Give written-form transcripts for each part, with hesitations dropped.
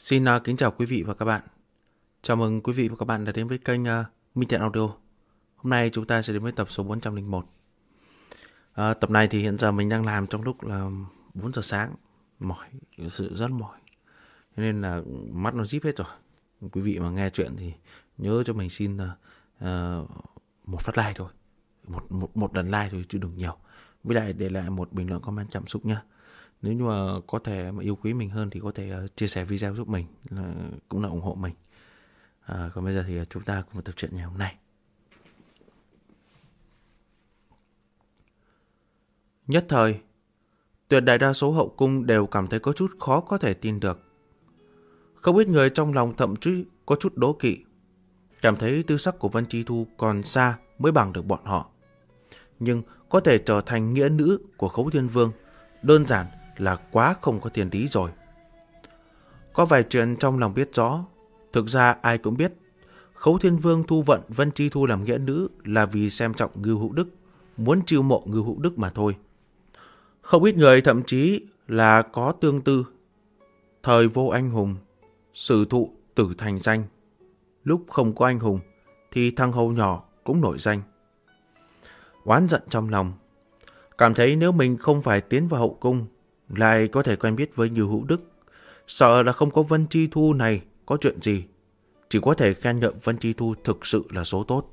Xin kính chào quý vị và các bạn. Chào mừng quý vị và các bạn đã đến với kênh Minh Thiện Audio. Hôm nay chúng ta sẽ đến với tập số 401. Tập này thì hiện giờ mình đang làm trong lúc là 4 giờ sáng. Mỏi, sự rất mỏi. Nên là mắt nó díp hết rồi. Quý vị mà nghe chuyện thì nhớ cho mình xin một phát like thôi. Một lần like thôi chứ đừng nhiều. Với lại để lại một bình luận comment cảm xúc nhé. Nếu như mà có thể mà yêu quý mình hơn thì có thể chia sẻ video giúp mình, cũng là ủng hộ mình. Còn bây giờ thì chúng ta cùng tập truyện ngày hôm nay. Nhất thời, tuyệt đại đa số hậu cung đều cảm thấy có chút khó có thể tin được. Không ít người trong lòng thậm chí có chút đố kỵ, cảm thấy tư sắc của Vân Chi Thu còn xa mới bằng được bọn họ. Nhưng có thể trở thành nghĩa nữ của Khấu Thiên Vương đơn giản là quá không có tiền lý rồi. Có vài chuyện trong lòng biết rõ, thực ra ai cũng biết. Khấu Thiên Vương thu vận Vân Chi Thu làm nghĩa nữ là vì xem trọng Ngưu Hữu Đức, muốn chiêu mộ Ngưu Hữu Đức mà thôi. Không ít người thậm chí là có tương tư. Thời vô anh hùng, sử thụ tử thành danh. Lúc không có anh hùng thì thằng hầu nhỏ cũng nổi danh. Oán giận trong lòng, cảm thấy nếu mình không phải tiến vào hậu cung, lại có thể quen biết với Ngưu Hữu Đức, sợ là không có Vân Chi Thu này có chuyện gì, chỉ có thể khen ngợi Vân Chi Thu thực sự là số tốt.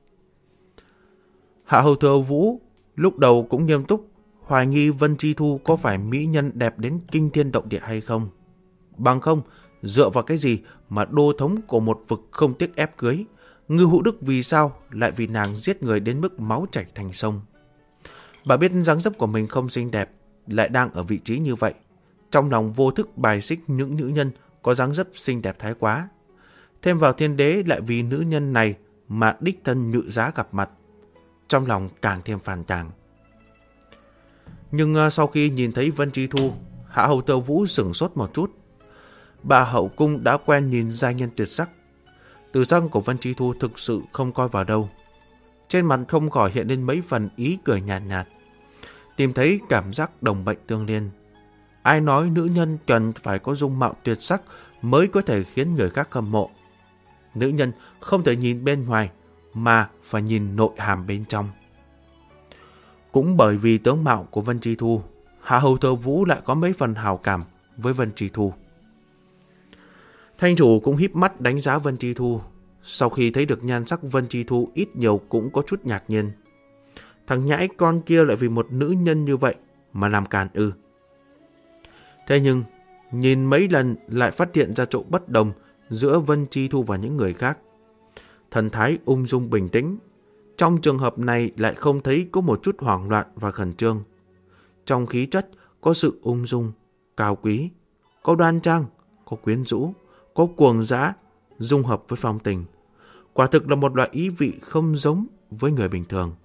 Hạ Hầu Thừa Vũ lúc đầu cũng nghiêm túc, hoài nghi Vân Chi Thu có phải mỹ nhân đẹp đến kinh thiên động địa hay không. Bằng không, dựa vào cái gì mà đô thống của một vực không tiếc ép cưới, Ngưu Hữu Đức vì sao lại vì nàng giết người đến mức máu chảy thành sông. Bà biết dáng dấp của mình không xinh đẹp, lại đang ở vị trí như vậy, trong lòng vô thức bài xích những nữ nhân có dáng dấp xinh đẹp thái quá. Thêm vào Thiên Đế lại vì nữ nhân này mà đích thân Ngự Giá gặp mặt, trong lòng càng thêm phàn tràng. Nhưng sau khi nhìn thấy Vân Chi Thu, Hạ Hầu Thừa Vũ sửng sốt một chút. Bà hậu cung đã quen nhìn giai nhân tuyệt sắc, từ răng của Vân Chi Thu thực sự không coi vào đâu. Trên mặt không khỏi hiện lên mấy phần ý cười nhạt nhạt, tìm thấy cảm giác đồng bệnh tương liên. Ai nói nữ nhân cần phải có dung mạo tuyệt sắc mới có thể khiến người khác hâm mộ. Nữ nhân không thể nhìn bên ngoài mà phải nhìn nội hàm bên trong. Cũng bởi vì tướng mạo của Vân Chi Thu, Hạ Hầu Thừa Vũ lại có mấy phần hào cảm với Vân Chi Thu. Thanh chủ cũng híp mắt đánh giá Vân Chi Thu. Sau khi thấy được nhan sắc Vân Chi Thu ít nhiều cũng có chút ngạc nhiên. Thằng nhãi con kia lại vì một nữ nhân như vậy mà làm càn ư. Thế nhưng, nhìn mấy lần lại phát hiện ra chỗ bất đồng giữa Vân Chi Thu và những người khác. Thần thái ung dung bình tĩnh. Trong trường hợp này lại không thấy có một chút hoảng loạn và khẩn trương. Trong khí chất có sự ung dung, cao quý, có đoan trang, có quyến rũ, có cuồng dã, dung hợp với phong tình. Quả thực là một loại ý vị không giống với người bình thường.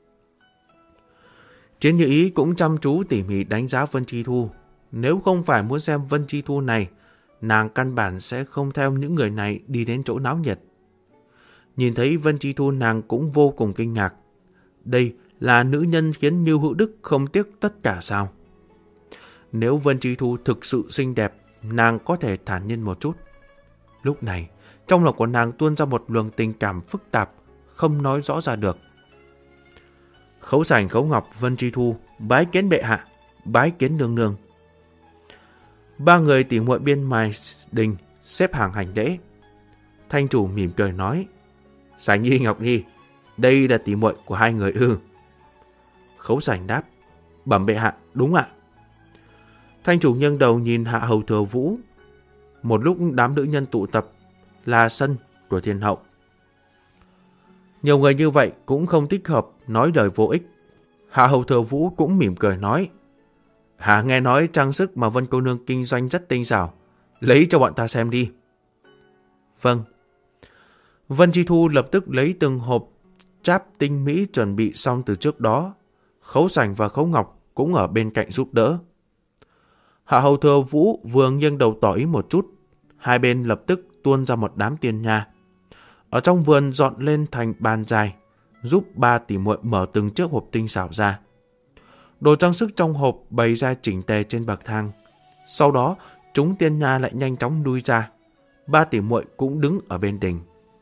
Chiến Như Ý cũng chăm chú tỉ mỉ đánh giá Vân Chi Thu. Nếu không phải muốn xem Vân Chi Thu này, nàng căn bản sẽ không theo những người này đi đến chỗ náo nhiệt. Nhìn thấy Vân Chi Thu, nàng cũng vô cùng kinh ngạc. Đây là nữ nhân khiến Ngưu Hữu Đức không tiếc tất cả sao? Nếu Vân Chi Thu thực sự xinh đẹp, nàng có thể thản nhiên một chút. Lúc này, trong lòng của nàng tuôn ra một luồng tình cảm phức tạp, không nói rõ ra được. Khấu Sảnh, Khấu Ngọc, Vân Chi Thu, bái kiến bệ hạ, bái kiến nương nương. Ba người tỉ muội bên ngoài đình xếp hàng hành lễ. Thanh chủ mỉm cười nói: Sảnh Nhi, Ngọc Nhi, đây là tỉ muội của hai người ư? Khấu Sảnh đáp: Bẩm bệ hạ, đúng ạ. Thanh chủ nghiêng đầu nhìn Hạ Hầu Thừa Vũ. Một lúc đám nữ nhân tụ tập là sân của thiên hậu. Nhiều người như vậy cũng không thích hợp nói lời vô ích. Hạ Hầu Thừa Vũ cũng mỉm cười nói: Hạ nghe nói trang sức mà Vân cô nương kinh doanh rất tinh xảo, lấy cho bọn ta xem đi. Vâng. Vân Chi Thu lập tức lấy từng hộp cháp tinh mỹ chuẩn bị xong từ trước đó. Khấu Sảnh và Khấu Ngọc cũng ở bên cạnh giúp đỡ. Hạ Hầu Thừa Vũ vừa nghiêng đầu tỏ ý một chút, hai bên lập tức tuôn ra một đám tiên nha. Ở trong vườn dọn lên thành bàn dài, giúp ba tỷ muội mở từng chiếc hộp tinh xảo ra. Đồ trang sức trong hộp bày ra chỉnh tề trên bậc thang. Sau đó chúng tiên nha lại nhanh chóng lui ra. Ba tỷ muội cũng đứng ở bên đình.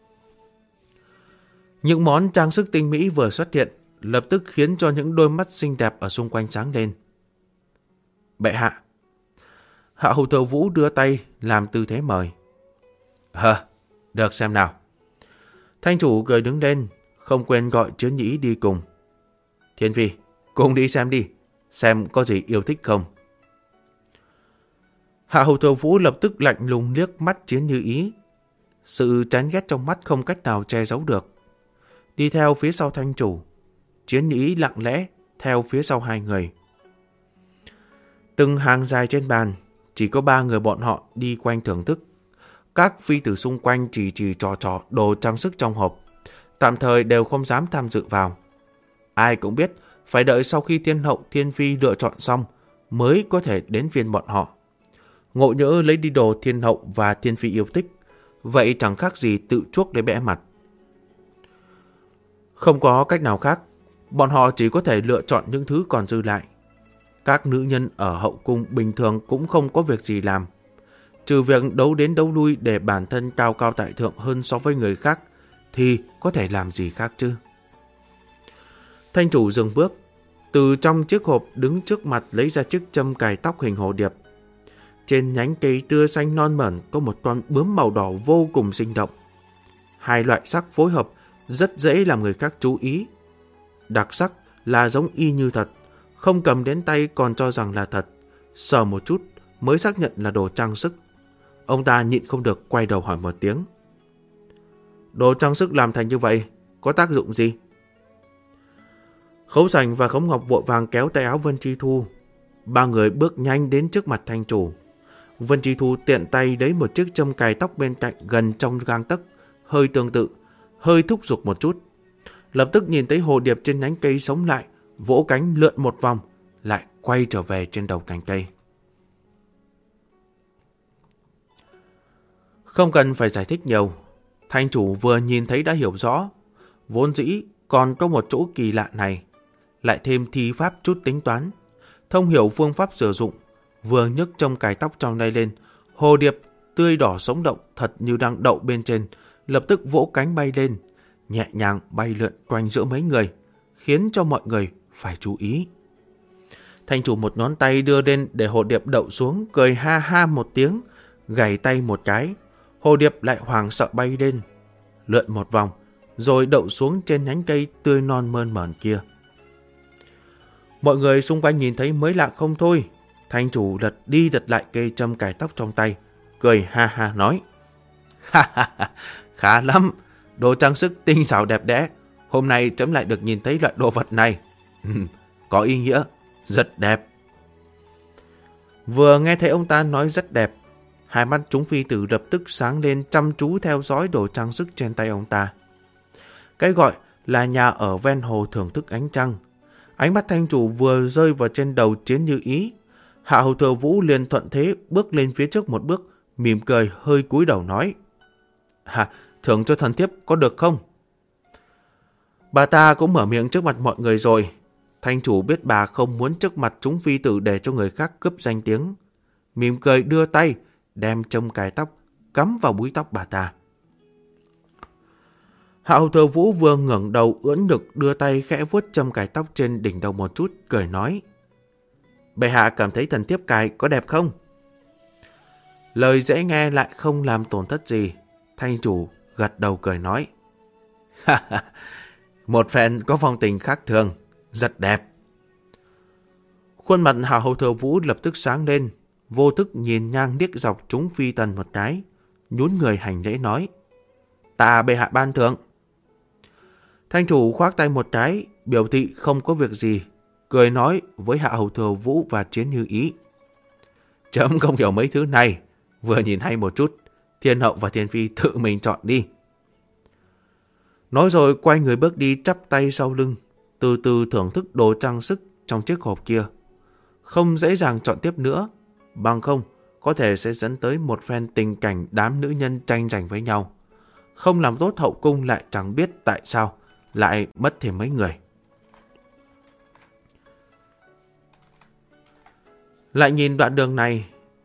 Những món trang sức tinh mỹ vừa xuất hiện, lập tức khiến cho những đôi mắt xinh đẹp ở xung quanh sáng lên. Bệ hạ. Hạ hầu Thừa Vũ đưa tay làm tư thế mời. Được xem nào. Thanh chủ cười đứng lên, không quên gọi Chiến Nhĩ đi cùng. Thiên Phi, cùng đi, xem có gì yêu thích không. Hạ hầu Thừa Vũ lập tức lạnh lùng liếc mắt Chiến Như Ý. Sự chán ghét trong mắt không cách nào che giấu được. Đi theo phía sau thanh chủ, Chiến Như Ý lặng lẽ theo phía sau hai người. Từng hàng dài trên bàn, chỉ có 3 người bọn họ đi quanh thưởng thức. Các phi tử xung quanh chỉ trò đồ trang sức trong hộp, tạm thời đều không dám tham dự vào. Ai cũng biết phải đợi sau khi thiên hậu thiên phi lựa chọn xong mới có thể đến phiên bọn họ. Ngộ nhỡ lấy đi đồ thiên hậu và thiên phi yêu thích, vậy chẳng khác gì tự chuốc để bẽ mặt. Không có cách nào khác, bọn họ chỉ có thể lựa chọn những thứ còn dư lại. Các nữ nhân ở hậu cung bình thường cũng không có việc gì làm, trừ việc đấu đến đấu lui để bản thân cao cao tại thượng hơn so với người khác, thì có thể làm gì khác chứ. Thanh chủ dừng bước, từ trong chiếc hộp đứng trước mặt lấy ra chiếc châm cài tóc hình hồ điệp. Trên nhánh cây tưa xanh non mởn có một con bướm màu đỏ vô cùng sinh động. Hai loại sắc phối hợp rất dễ làm người khác chú ý. Đặc sắc là giống y như thật, không cầm đến tay còn cho rằng là thật, sờ một chút mới xác nhận là đồ trang sức. Ông ta nhịn không được quay đầu hỏi một tiếng. Đồ trang sức làm thành như vậy có tác dụng gì? Khấu Sành và Khống Ngọc vội vàng kéo tay áo Vân Chi Thu. 3 người bước nhanh đến trước mặt thanh chủ. Vân Chi Thu tiện tay lấy một chiếc châm cài tóc bên cạnh gần trong gang tấc, hơi tương tự, hơi thúc giục một chút. Lập tức nhìn thấy hồ điệp trên nhánh cây sống lại, vỗ cánh lượn một vòng, lại quay trở về trên đầu cành cây. Không cần phải giải thích nhiều, thanh chủ vừa nhìn thấy đã hiểu rõ. Vốn dĩ còn có một chỗ kỳ lạ này, lại thêm thi pháp chút tính toán, thông hiểu phương pháp sử dụng, vừa nhấc châm cài tóc trong tay lên, hồ điệp tươi đỏ sống động thật như đang đậu bên trên, lập tức vỗ cánh bay lên, nhẹ nhàng bay lượn quanh giữa mấy người, khiến cho mọi người phải chú ý. Thanh chủ một ngón tay đưa lên để hồ điệp đậu xuống, cười ha ha một tiếng, gảy tay một cái, hồ điệp lại hoảng sợ bay lên, lượn một vòng, rồi đậu xuống trên nhánh cây tươi non mơn mởn kia. Mọi người xung quanh nhìn thấy mới lạ không thôi. Thanh chủ lật đi lật lại cây châm cài tóc trong tay, cười ha ha nói. Khá lắm, đồ trang sức tinh xảo đẹp đẽ. Hôm nay chấm lại được nhìn thấy loại đồ vật này. Có ý nghĩa, rất đẹp. Vừa nghe thấy ông ta nói rất đẹp, hai mắt chúng phi tử lập tức sáng lên chăm chú theo dõi đồ trang sức trên tay ông ta. Cái gọi là nhà ở ven hồ thưởng thức ánh trăng. Ánh mắt thanh chủ vừa rơi vào trên đầu Chiến Như Ý, Hạ hầu Thừa Vũ liền thuận thế bước lên phía trước một bước, mỉm cười hơi cúi đầu nói. Thưởng cho thần thiếp có được không? Bà ta cũng mở miệng trước mặt mọi người rồi. Thanh chủ biết bà không muốn trước mặt chúng phi tử để cho người khác cướp danh tiếng. Mỉm cười đưa tay, đem châm cài tóc, cắm vào búi tóc bà ta. Hạ hầu Thừa Vũ vừa ngẩng đầu ưỡn ngực đưa tay khẽ vuốt châm cài tóc trên đỉnh đầu một chút, cười nói. Bệ hạ cảm thấy thần thiếp cài có đẹp không? Lời dễ nghe lại không làm tổn thất gì. Thanh chủ gật đầu cười nói. Một phen có phong tình khác thường, rất đẹp. Khuôn mặt Hạ hầu Thừa Vũ lập tức sáng lên, vô thức nhìn nhang điếc dọc chúng phi tần một cái, nhún người hành lễ nói. Tạ bệ hạ ban thưởng. Thanh chủ khoác tay một cái, biểu thị không có việc gì, cười nói với Hạ hầu Thừa Vũ và Chiến Như Ý. Chấm không hiểu mấy thứ này, vừa nhìn hay một chút, thiên hậu và thiên phi tự mình chọn đi. Nói rồi quay người bước đi chắp tay sau lưng, từ từ thưởng thức đồ trang sức trong chiếc hộp kia. Không dễ dàng chọn tiếp nữa, bằng không có thể sẽ dẫn tới một phen tình cảnh đám nữ nhân tranh giành với nhau. Không làm tốt hậu cung lại chẳng biết tại sao lại mất thêm mấy người. Lại nhìn đoạn đường này,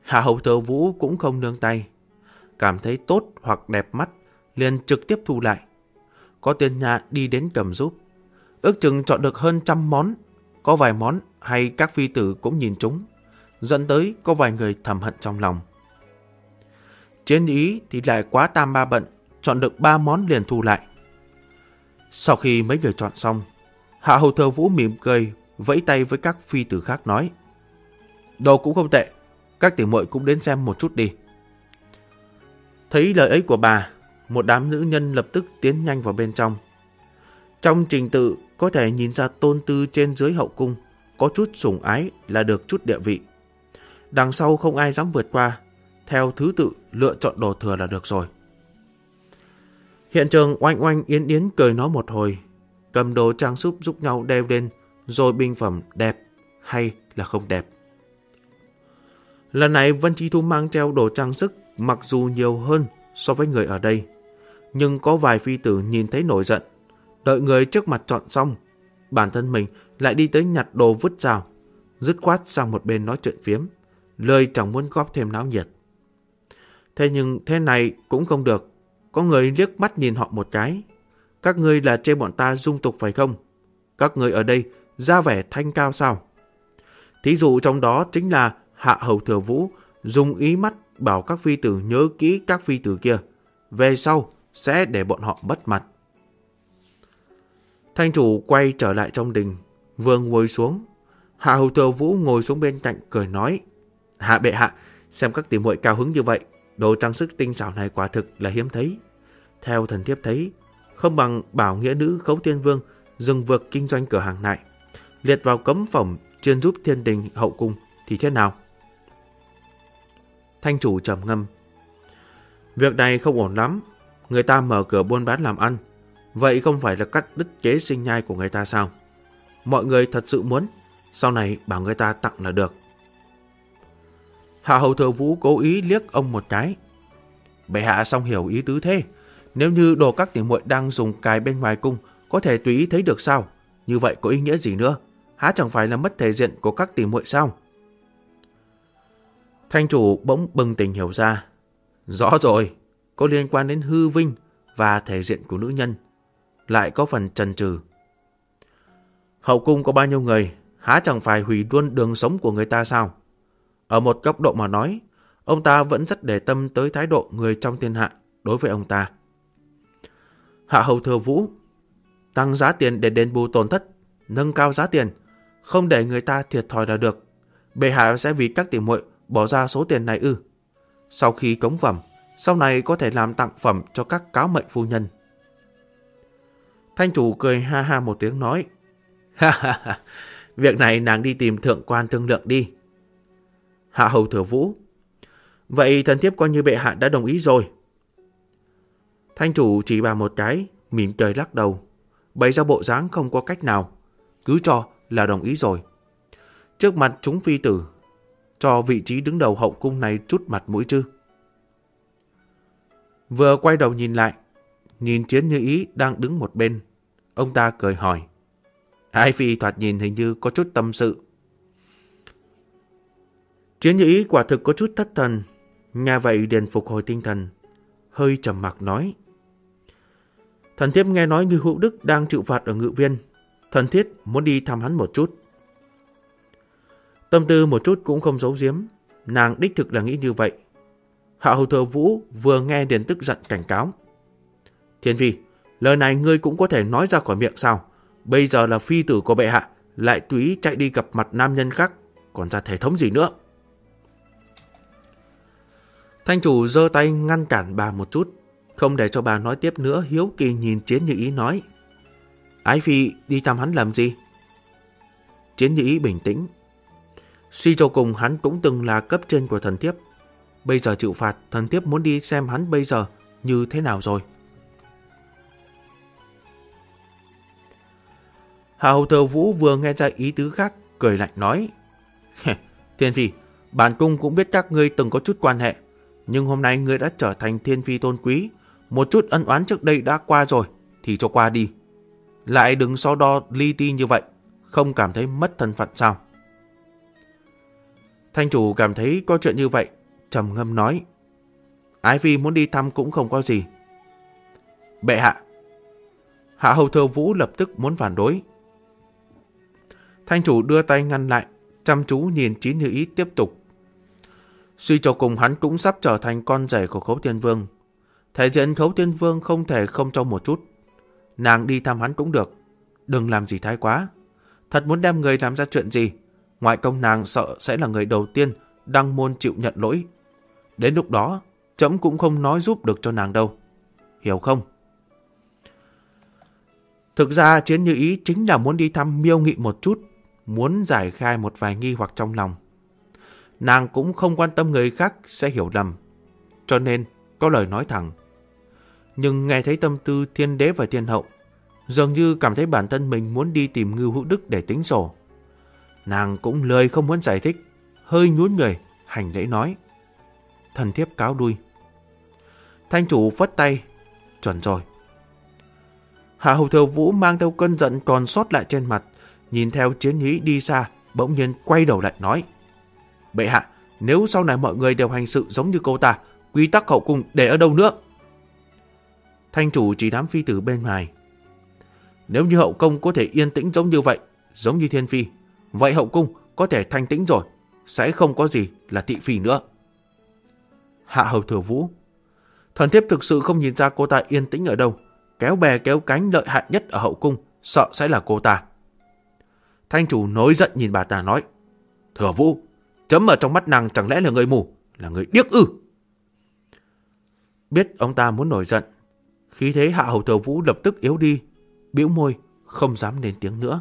Hạ Hầu Thừa Vũ cũng không nương tay. Cảm thấy tốt hoặc đẹp mắt, liền trực tiếp thu lại. Có tiền nhà đi đến cầm giúp. Ước chừng chọn được hơn 100 món. Có vài món hay các phi tử cũng nhìn chúng, dẫn tới có vài người thầm hận trong lòng. Chiến ý thì lại quá tam ba bận, chọn được 3 món liền thu lại. Sau khi mấy người chọn xong, Hạ Hầu Thừa Vũ mỉm cười, vẫy tay với các phi tử khác nói: đồ cũng không tệ, các tỷ muội cũng đến xem một chút đi. Thấy lời ấy của bà, một đám nữ nhân lập tức tiến nhanh vào bên trong. Trong trình tự có thể nhìn ra tôn tư trên dưới hậu cung có chút sủng ái là được chút địa vị. Đằng sau không ai dám vượt qua, theo thứ tự lựa chọn đồ thừa là được rồi. Hiện trường oanh oanh yến yến cười nói một hồi, cầm đồ trang sức giúp nhau đeo lên, rồi bình phẩm đẹp hay là không đẹp. Lần này Vân Chi Thu mang theo đồ trang sức mặc dù nhiều hơn so với người ở đây, nhưng có vài phi tử nhìn thấy nổi giận, đợi người trước mặt chọn xong, bản thân mình lại đi tới nhặt đồ vứt rào, dứt khoát sang một bên nói chuyện phiếm, lời chẳng muốn góp thêm náo nhiệt. Thế nhưng thế này cũng không được, có người liếc mắt nhìn họ một cái. Các ngươi là chê bọn ta dung tục phải không? Các ngươi ở đây ra vẻ thanh cao sao? Thí dụ trong đó chính là Hạ Hầu Thừa Vũ dùng ý mắt bảo các phi tử nhớ kỹ các phi tử kia, về sau sẽ để bọn họ mất mặt. Thanh chủ quay trở lại trong đình, vừa ngồi xuống, Hạ Hầu Thừa Vũ ngồi xuống bên cạnh cười nói: Hạ bệ hạ, xem các tỷ muội cao hứng như vậy, đồ trang sức tinh xảo này quả thực là hiếm thấy. Theo thần thiếp thấy, không bằng bảo nghĩa nữ Khấu Tiên Vương dừng việc kinh doanh cửa hàng này, liệt vào cấm phẩm chuyên giúp thiên đình hậu cung thì thế nào? Thanh chủ trầm ngâm: việc này không ổn lắm, người ta mở cửa buôn bán làm ăn, vậy không phải là cắt đứt kế sinh nhai của người ta sao? Mọi người thật sự muốn, sau này bảo người ta tặng là được. Hạ Hầu Thừa Vũ cố ý liếc ông một cái: bệ hạ xong hiểu ý tứ thế, nếu như đồ các tỷ muội đang dùng cài bên ngoài cung có thể tùy ý thấy được sao? Như vậy có ý nghĩa gì nữa? Há chẳng phải là mất thể diện của các tỷ muội sao? Thanh chủ bỗng bừng tỉnh hiểu ra. Rõ rồi, có liên quan đến hư vinh và thể diện của nữ nhân, lại có phần chần chừ. Hậu cung có bao nhiêu người, há chẳng phải hủy luôn đường sống của người ta sao? Ở một góc độ mà nói, ông ta vẫn rất để tâm tới thái độ người trong thiên hạ đối với ông ta. Hạ Hầu Thừa Vũ: tăng giá tiền để đền bù tổn thất, nâng cao giá tiền, không để người ta thiệt thòi là được. Bệ hạ sẽ vì các tỷ muội bỏ ra số tiền này ư? Sau khi cống phẩm, sau này có thể làm tặng phẩm cho các cáo mệnh phu nhân. Thanh chủ cười ha ha một tiếng nói: ha ha ha, việc này nàng đi tìm thượng quan thương lượng đi. Hạ Hầu Thừa Vũ: vậy thần thiếp coi như bệ hạ đã đồng ý rồi. Thanh chủ chỉ bà một cái, mỉm cười lắc đầu, bày ra bộ dáng không có cách nào, cứ cho là đồng ý rồi. Trước mặt chúng phi tử, cho vị trí đứng đầu hậu cung này chút mặt mũi chứ. Vừa quay đầu nhìn lại, nhìn Chiến Như Ý đang đứng một bên, ông ta cười hỏi: Ái phi thoạt nhìn hình như có chút tâm sự. Chiến Như Ý quả thực có chút thất thần, nghe vậy liền phục hồi tinh thần, hơi trầm mặc nói: thần thiếp nghe nói Như Hữu Đức đang chịu phạt ở Ngự Viên, thần thiếp muốn đi thăm hắn một chút. Tâm tư một chút cũng không giấu giếm, nàng đích thực là nghĩ như vậy. Hạ Hầu Thừa Vũ vừa nghe liền tức giận cảnh cáo: Thiên phi, lời này ngươi cũng có thể nói ra khỏi miệng sao? Bây giờ là phi tử của bệ hạ, lại tùy ý chạy đi gặp mặt nam nhân khác, còn ra thể thống gì nữa? Thanh chủ giơ tay ngăn cản bà một chút, không để cho bà nói tiếp nữa, hiếu kỳ nhìn Chiến Như Ý nói: Ái phi đi thăm hắn làm gì? Chiến Như Ý bình tĩnh: suy cho cùng hắn cũng từng là cấp trên của thần thiếp, bây giờ chịu phạt, thần thiếp muốn đi xem hắn bây giờ như thế nào rồi. Hạ Hầu Thừa Vũ vừa nghe ra ý tứ khác, cười lạnh nói: Thiên phi, bản cung cũng biết các ngươi từng có chút quan hệ, nhưng hôm nay ngươi đã trở thành thiên phi tôn quý, một chút ân oán trước đây đã qua rồi thì cho qua đi, lại đừng so đo li ti như vậy, không cảm thấy mất thân phận sao? Thanh chủ cảm thấy có chuyện như vậy trầm ngâm nói: Ái phi muốn đi thăm cũng không có gì. Bệ hạ. Hạ hầu Thừa Vũ lập tức muốn phản đối. Thanh chủ đưa tay ngăn lại, chăm chú nhìn Chiến Như Ý tiếp tục: Suy cho cùng hắn cũng sắp trở thành con rể của Khấu Thiên Vương. Thể diện Khấu Thiên Vương không thể không cho một chút. Nàng đi thăm hắn cũng được, đừng làm gì thái quá. Thật muốn đem người làm ra chuyện gì, ngoại công nàng sợ sẽ là người đầu tiên đăng môn chịu nhận lỗi. Đến lúc đó, trẫm cũng không nói giúp được cho nàng đâu. Hiểu không? Thực ra Chiến Như Ý chính là muốn đi thăm Miêu Nghị một chút, muốn giải khai một vài nghi hoặc trong lòng. Nàng cũng không quan tâm người khác sẽ hiểu lầm, cho nên có lời nói thẳng. Nhưng nghe thấy tâm tư Thiên Đế và Thiên Hậu, dường như cảm thấy bản thân mình muốn đi tìm Ngưu Hữu Đức để tính sổ. Nàng cũng lười không muốn giải thích, hơi nhún người, hành lễ nói: Thần thiếp cáo lui. Thanh chủ phất tay: Chuẩn rồi. Hạ hầu Thừa Vũ mang theo cơn giận còn sót lại trên mặt, nhìn theo Chiến Như Ý đi xa, bỗng nhiên quay đầu lại nói: Bệ hạ, nếu sau này mọi người đều hành sự giống như cô ta, quy tắc hậu cung để ở đâu nữa? Thanh chủ chỉ đám phi tử bên ngoài: Nếu như hậu cung có thể yên tĩnh giống như vậy, giống như Thiên Phi, vậy hậu cung có thể thanh tĩnh rồi, sẽ không có gì là thị phi nữa. Hạ hầu Thừa Vũ: Thần thiếp thực sự không nhìn ra cô ta yên tĩnh ở đâu. Kéo bè kéo cánh lợi hại nhất ở hậu cung sợ sẽ là cô ta. Thanh chủ nổi giận nhìn bà ta nói: Thừa Vũ, chấm ở trong mắt nàng chẳng lẽ là người mù, là người điếc ư? Biết ông ta muốn nổi giận, khí thế Hạ hầu Thừa Vũ lập tức yếu đi, bĩu môi không dám lên tiếng nữa.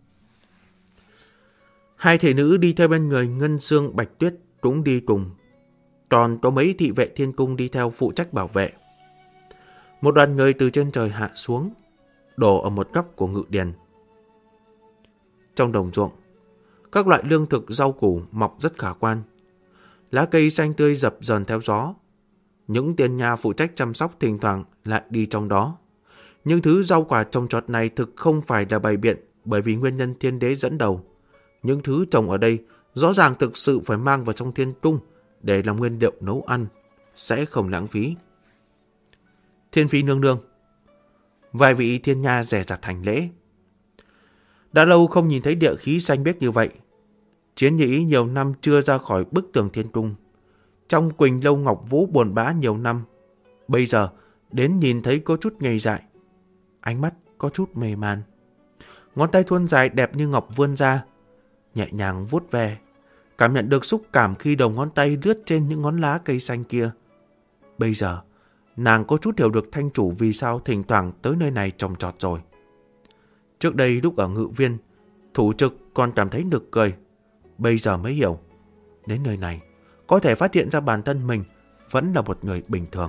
Hai thị nữ đi theo bên người Ngân Xương Bạch Tuyết cũng đi cùng, còn có mấy thị vệ thiên cung đi theo phụ trách bảo vệ. Một đoàn người từ trên trời hạ xuống, đổ ở một góc của ngự điền. Trong đồng ruộng, các loại lương thực rau củ mọc rất khả quan. Lá cây xanh tươi dập dờn theo gió. Những tiên nha phụ trách chăm sóc thỉnh thoảng lại đi trong đó. Những thứ rau quả trồng trọt này thực không phải là bày biện bởi vì nguyên nhân Thiên Đế dẫn đầu. Những thứ trồng ở đây rõ ràng thực sự phải mang vào trong thiên cung để làm nguyên liệu nấu ăn, sẽ không lãng phí. Thiên Phi nương nương. Vài vị thiên nha rẻ rặt hành lễ. Đã lâu không nhìn thấy địa khí xanh biếc như vậy. Chiến Như Ý nhiều năm chưa ra khỏi bức tường thiên cung. Trong Quỳnh Lâu Ngọc Vũ buồn bã nhiều năm, bây giờ đến nhìn thấy có chút ngây dại. Ánh mắt có chút mê man. Ngón tay thuôn dài đẹp như ngọc vươn ra, nhẹ nhàng vuốt ve, cảm nhận được xúc cảm khi đầu ngón tay lướt trên những ngón lá cây xanh kia. Bây giờ, nàng có chút hiểu được thanh chủ vì sao thỉnh thoảng tới nơi này trồng trọt rồi. Trước đây lúc ở ngự viên, thủ trực còn cảm thấy nực cười. Bây giờ mới hiểu, đến nơi này, có thể phát hiện ra bản thân mình vẫn là một người bình thường.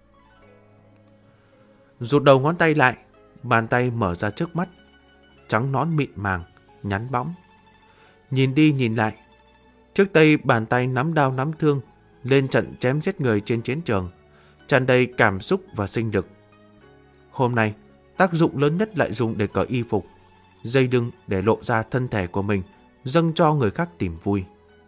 Rụt đầu ngón tay lại, bàn tay mở ra trước mắt, trắng nõn mịn màng, nhắn bóng. Nhìn đi nhìn lại, trước đây bàn tay nắm đao nắm thương, lên trận chém giết người trên chiến trường, tràn đầy cảm xúc và sinh lực. Hôm nay, tác dụng lớn nhất lại dùng để cởi y phục, dây lưng để lộ ra thân thể của mình, dâng cho người khác tìm vui.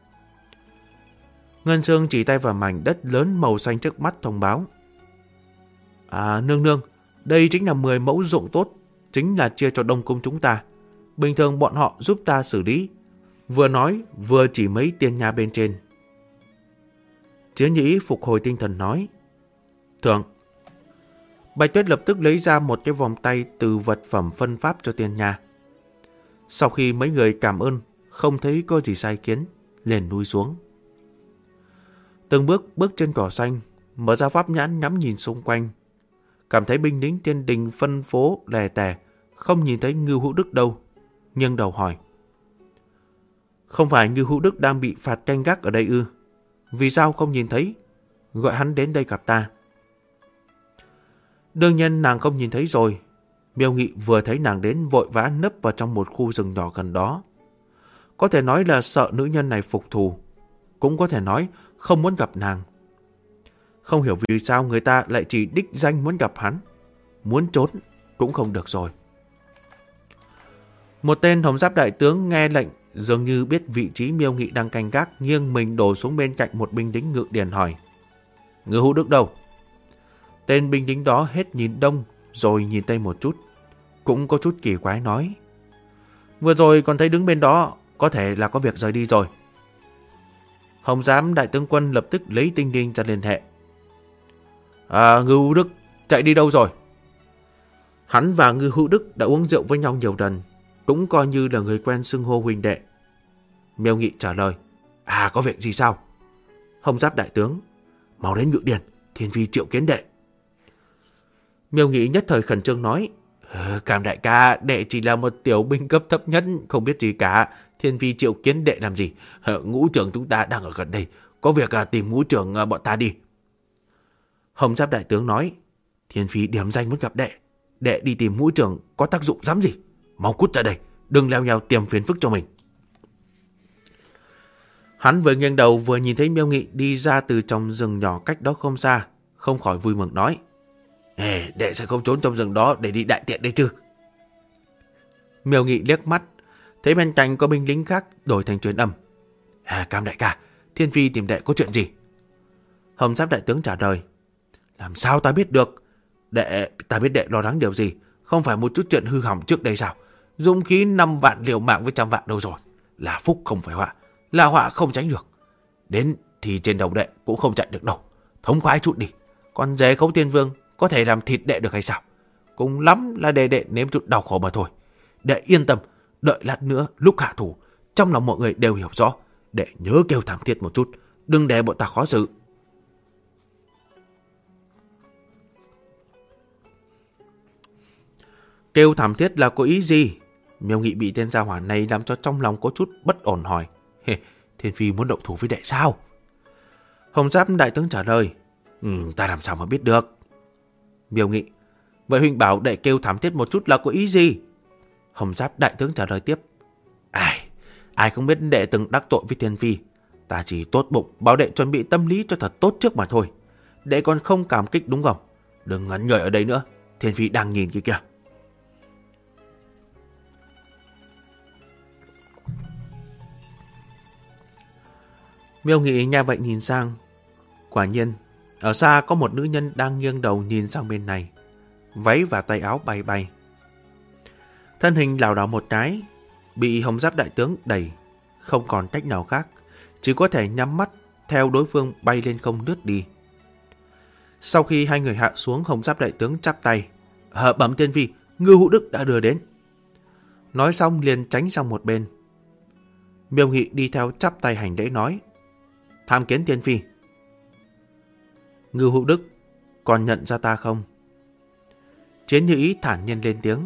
Ngân Xương chỉ tay vào mảnh đất lớn màu xanh trước mắt thông báo: Nương nương, đây chính là 10 mẫu ruộng tốt, chính là chia cho Đông Cung chúng ta. Bình thường bọn họ giúp ta xử lý. Vừa nói, vừa chỉ mấy tiên nha bên trên. Chiến Như Ý phục hồi tinh thần nói: Thượng. Bạch Tuyết lập tức lấy ra một cái vòng tay từ vật phẩm phân pháp cho tiên nha. Sau khi mấy người cảm ơn, không thấy có gì sai kiến, liền núi xuống. Từng bước trên cỏ xanh, mở ra pháp nhãn ngắm nhìn xung quanh. Cảm thấy binh lính thiên đình phân phố lè tè, không nhìn thấy Ngưu Hữu Đức đâu. Nghiêng đầu hỏi: Không phải Ngưu Hữu Đức đang bị phạt canh gác ở đây ư? Vì sao không nhìn thấy? Gọi hắn đến đây gặp ta. Đương nhiên nàng không nhìn thấy rồi. Miêu Nghị vừa thấy nàng đến vội vã nấp vào trong một khu rừng nhỏ gần đó. Có thể nói là sợ nữ nhân này phục thù, cũng có thể nói không muốn gặp nàng. Không hiểu vì sao người ta lại chỉ đích danh muốn gặp hắn. Muốn trốn cũng không được rồi. Một tên hồng giáp đại tướng nghe lệnh dường như biết vị trí Miêu Nghị đang canh gác, nghiêng mình đổ xuống bên cạnh một binh lính Ngự Điền hỏi: Ngư Hữu Đức đâu? Tên binh lính đó hết nhìn đông rồi nhìn tây một chút, cũng có chút kỳ quái nói: Vừa rồi còn thấy đứng bên đó, có thể là có việc rời đi rồi. Hồng Giám đại tướng quân lập tức lấy tinh linh ra liên hệ: Ngư Hữu Đức chạy đi đâu rồi? Hắn và Ngư Hữu Đức đã uống rượu với nhau nhiều lần, cũng coi như là người quen xưng hô huynh đệ. Miêu Nghị trả lời: có việc gì sao? Hồng Giáp đại tướng: Mau đến Ngự Điền, Thiên Phi triệu kiến đệ. Miêu Nghị nhất thời khẩn trương nói: Cảm đại ca, đệ chỉ là một tiểu binh cấp thấp nhất, không biết gì cả. Thiên Phi triệu kiến đệ làm gì? Ngũ trưởng chúng ta đang ở gần đây, có việc tìm ngũ trưởng bọn ta đi. Hồng Giáp đại tướng nói: Thiên Phi điểm danh muốn gặp đệ. Đệ đi tìm ngũ trưởng có tác dụng dám gì? Mau cút ra đây, đừng leo nheo tìm phiền phức cho mình. Hắn vừa nghiêng đầu vừa nhìn thấy Miêu Nghị đi ra từ trong rừng nhỏ cách đó không xa, không khỏi vui mừng nói: Đệ sẽ không trốn trong rừng đó để đi đại tiện đây chứ? Miêu Nghị liếc mắt, thấy bên cạnh có binh lính khác đổi thành truyền âm: Cam đại ca, Thiên Phi tìm đệ có chuyện gì? Hồng Giáp đại tướng trả lời: Làm sao ta biết được? Ta biết đệ lo lắng điều gì, không phải một chút chuyện hư hỏng trước đây sao? Dũng khí 5 vạn liều mạng với 100 vạn đâu rồi? Là phúc không phải họa, là họa không tránh được. Đến thì trên đầu đệ cũng không chạy được đâu. Thống khoái chút đi, còn dế Khấu Tiên Vương có thể làm thịt đệ được hay sao? Cùng lắm là để đệ nếm chút đau khổ mà thôi. Đệ yên tâm, đợi lát nữa lúc hạ thủ, trong lòng mọi người đều hiểu rõ. Đệ nhớ kêu thảm thiết một chút, đừng để bọn ta khó xử. Kêu thảm thiết là có ý gì? Miêu Nghị bị tên gia hỏa này làm cho trong lòng có chút bất ổn hỏi: Thiên Phi muốn động thủ với đệ sao? Hồng Giáp đại tướng trả lời: Ta làm sao mà biết được? Miêu Nghị: Vậy huynh bảo đệ kêu thảm thiết một chút là có ý gì? Hồng Giáp đại tướng trả lời tiếp: Ai không biết đệ từng đắc tội với Thiên Phi. Ta chỉ tốt bụng bảo đệ chuẩn bị tâm lý cho thật tốt trước mà thôi. Đệ còn không cảm kích đúng không? Đừng ngẩn người ở đây nữa, Thiên Phi đang nhìn kìa. Miêu Nghị nghe vậy nhìn sang. Quả nhiên, ở xa có một nữ nhân đang nghiêng đầu nhìn sang bên này. Váy và tay áo bay bay. Thân hình lảo đảo một cái, bị Hồng Giáp đại tướng đẩy, không còn cách nào khác, chỉ có thể nhắm mắt theo đối phương bay lên không lướt đi. Sau khi hai người hạ xuống, Hồng Giáp đại tướng chắp tay: Bẩm Thiên Phi, Ngư Hữu Đức đã đưa đến. Nói xong liền tránh sang một bên. Miêu Nghị đi theo chắp tay hành lễ nói: Tham kiến Thiên Phi. Ngư Hữu Đức, còn nhận ra ta không? Chiến Như Ý thản nhiên lên tiếng.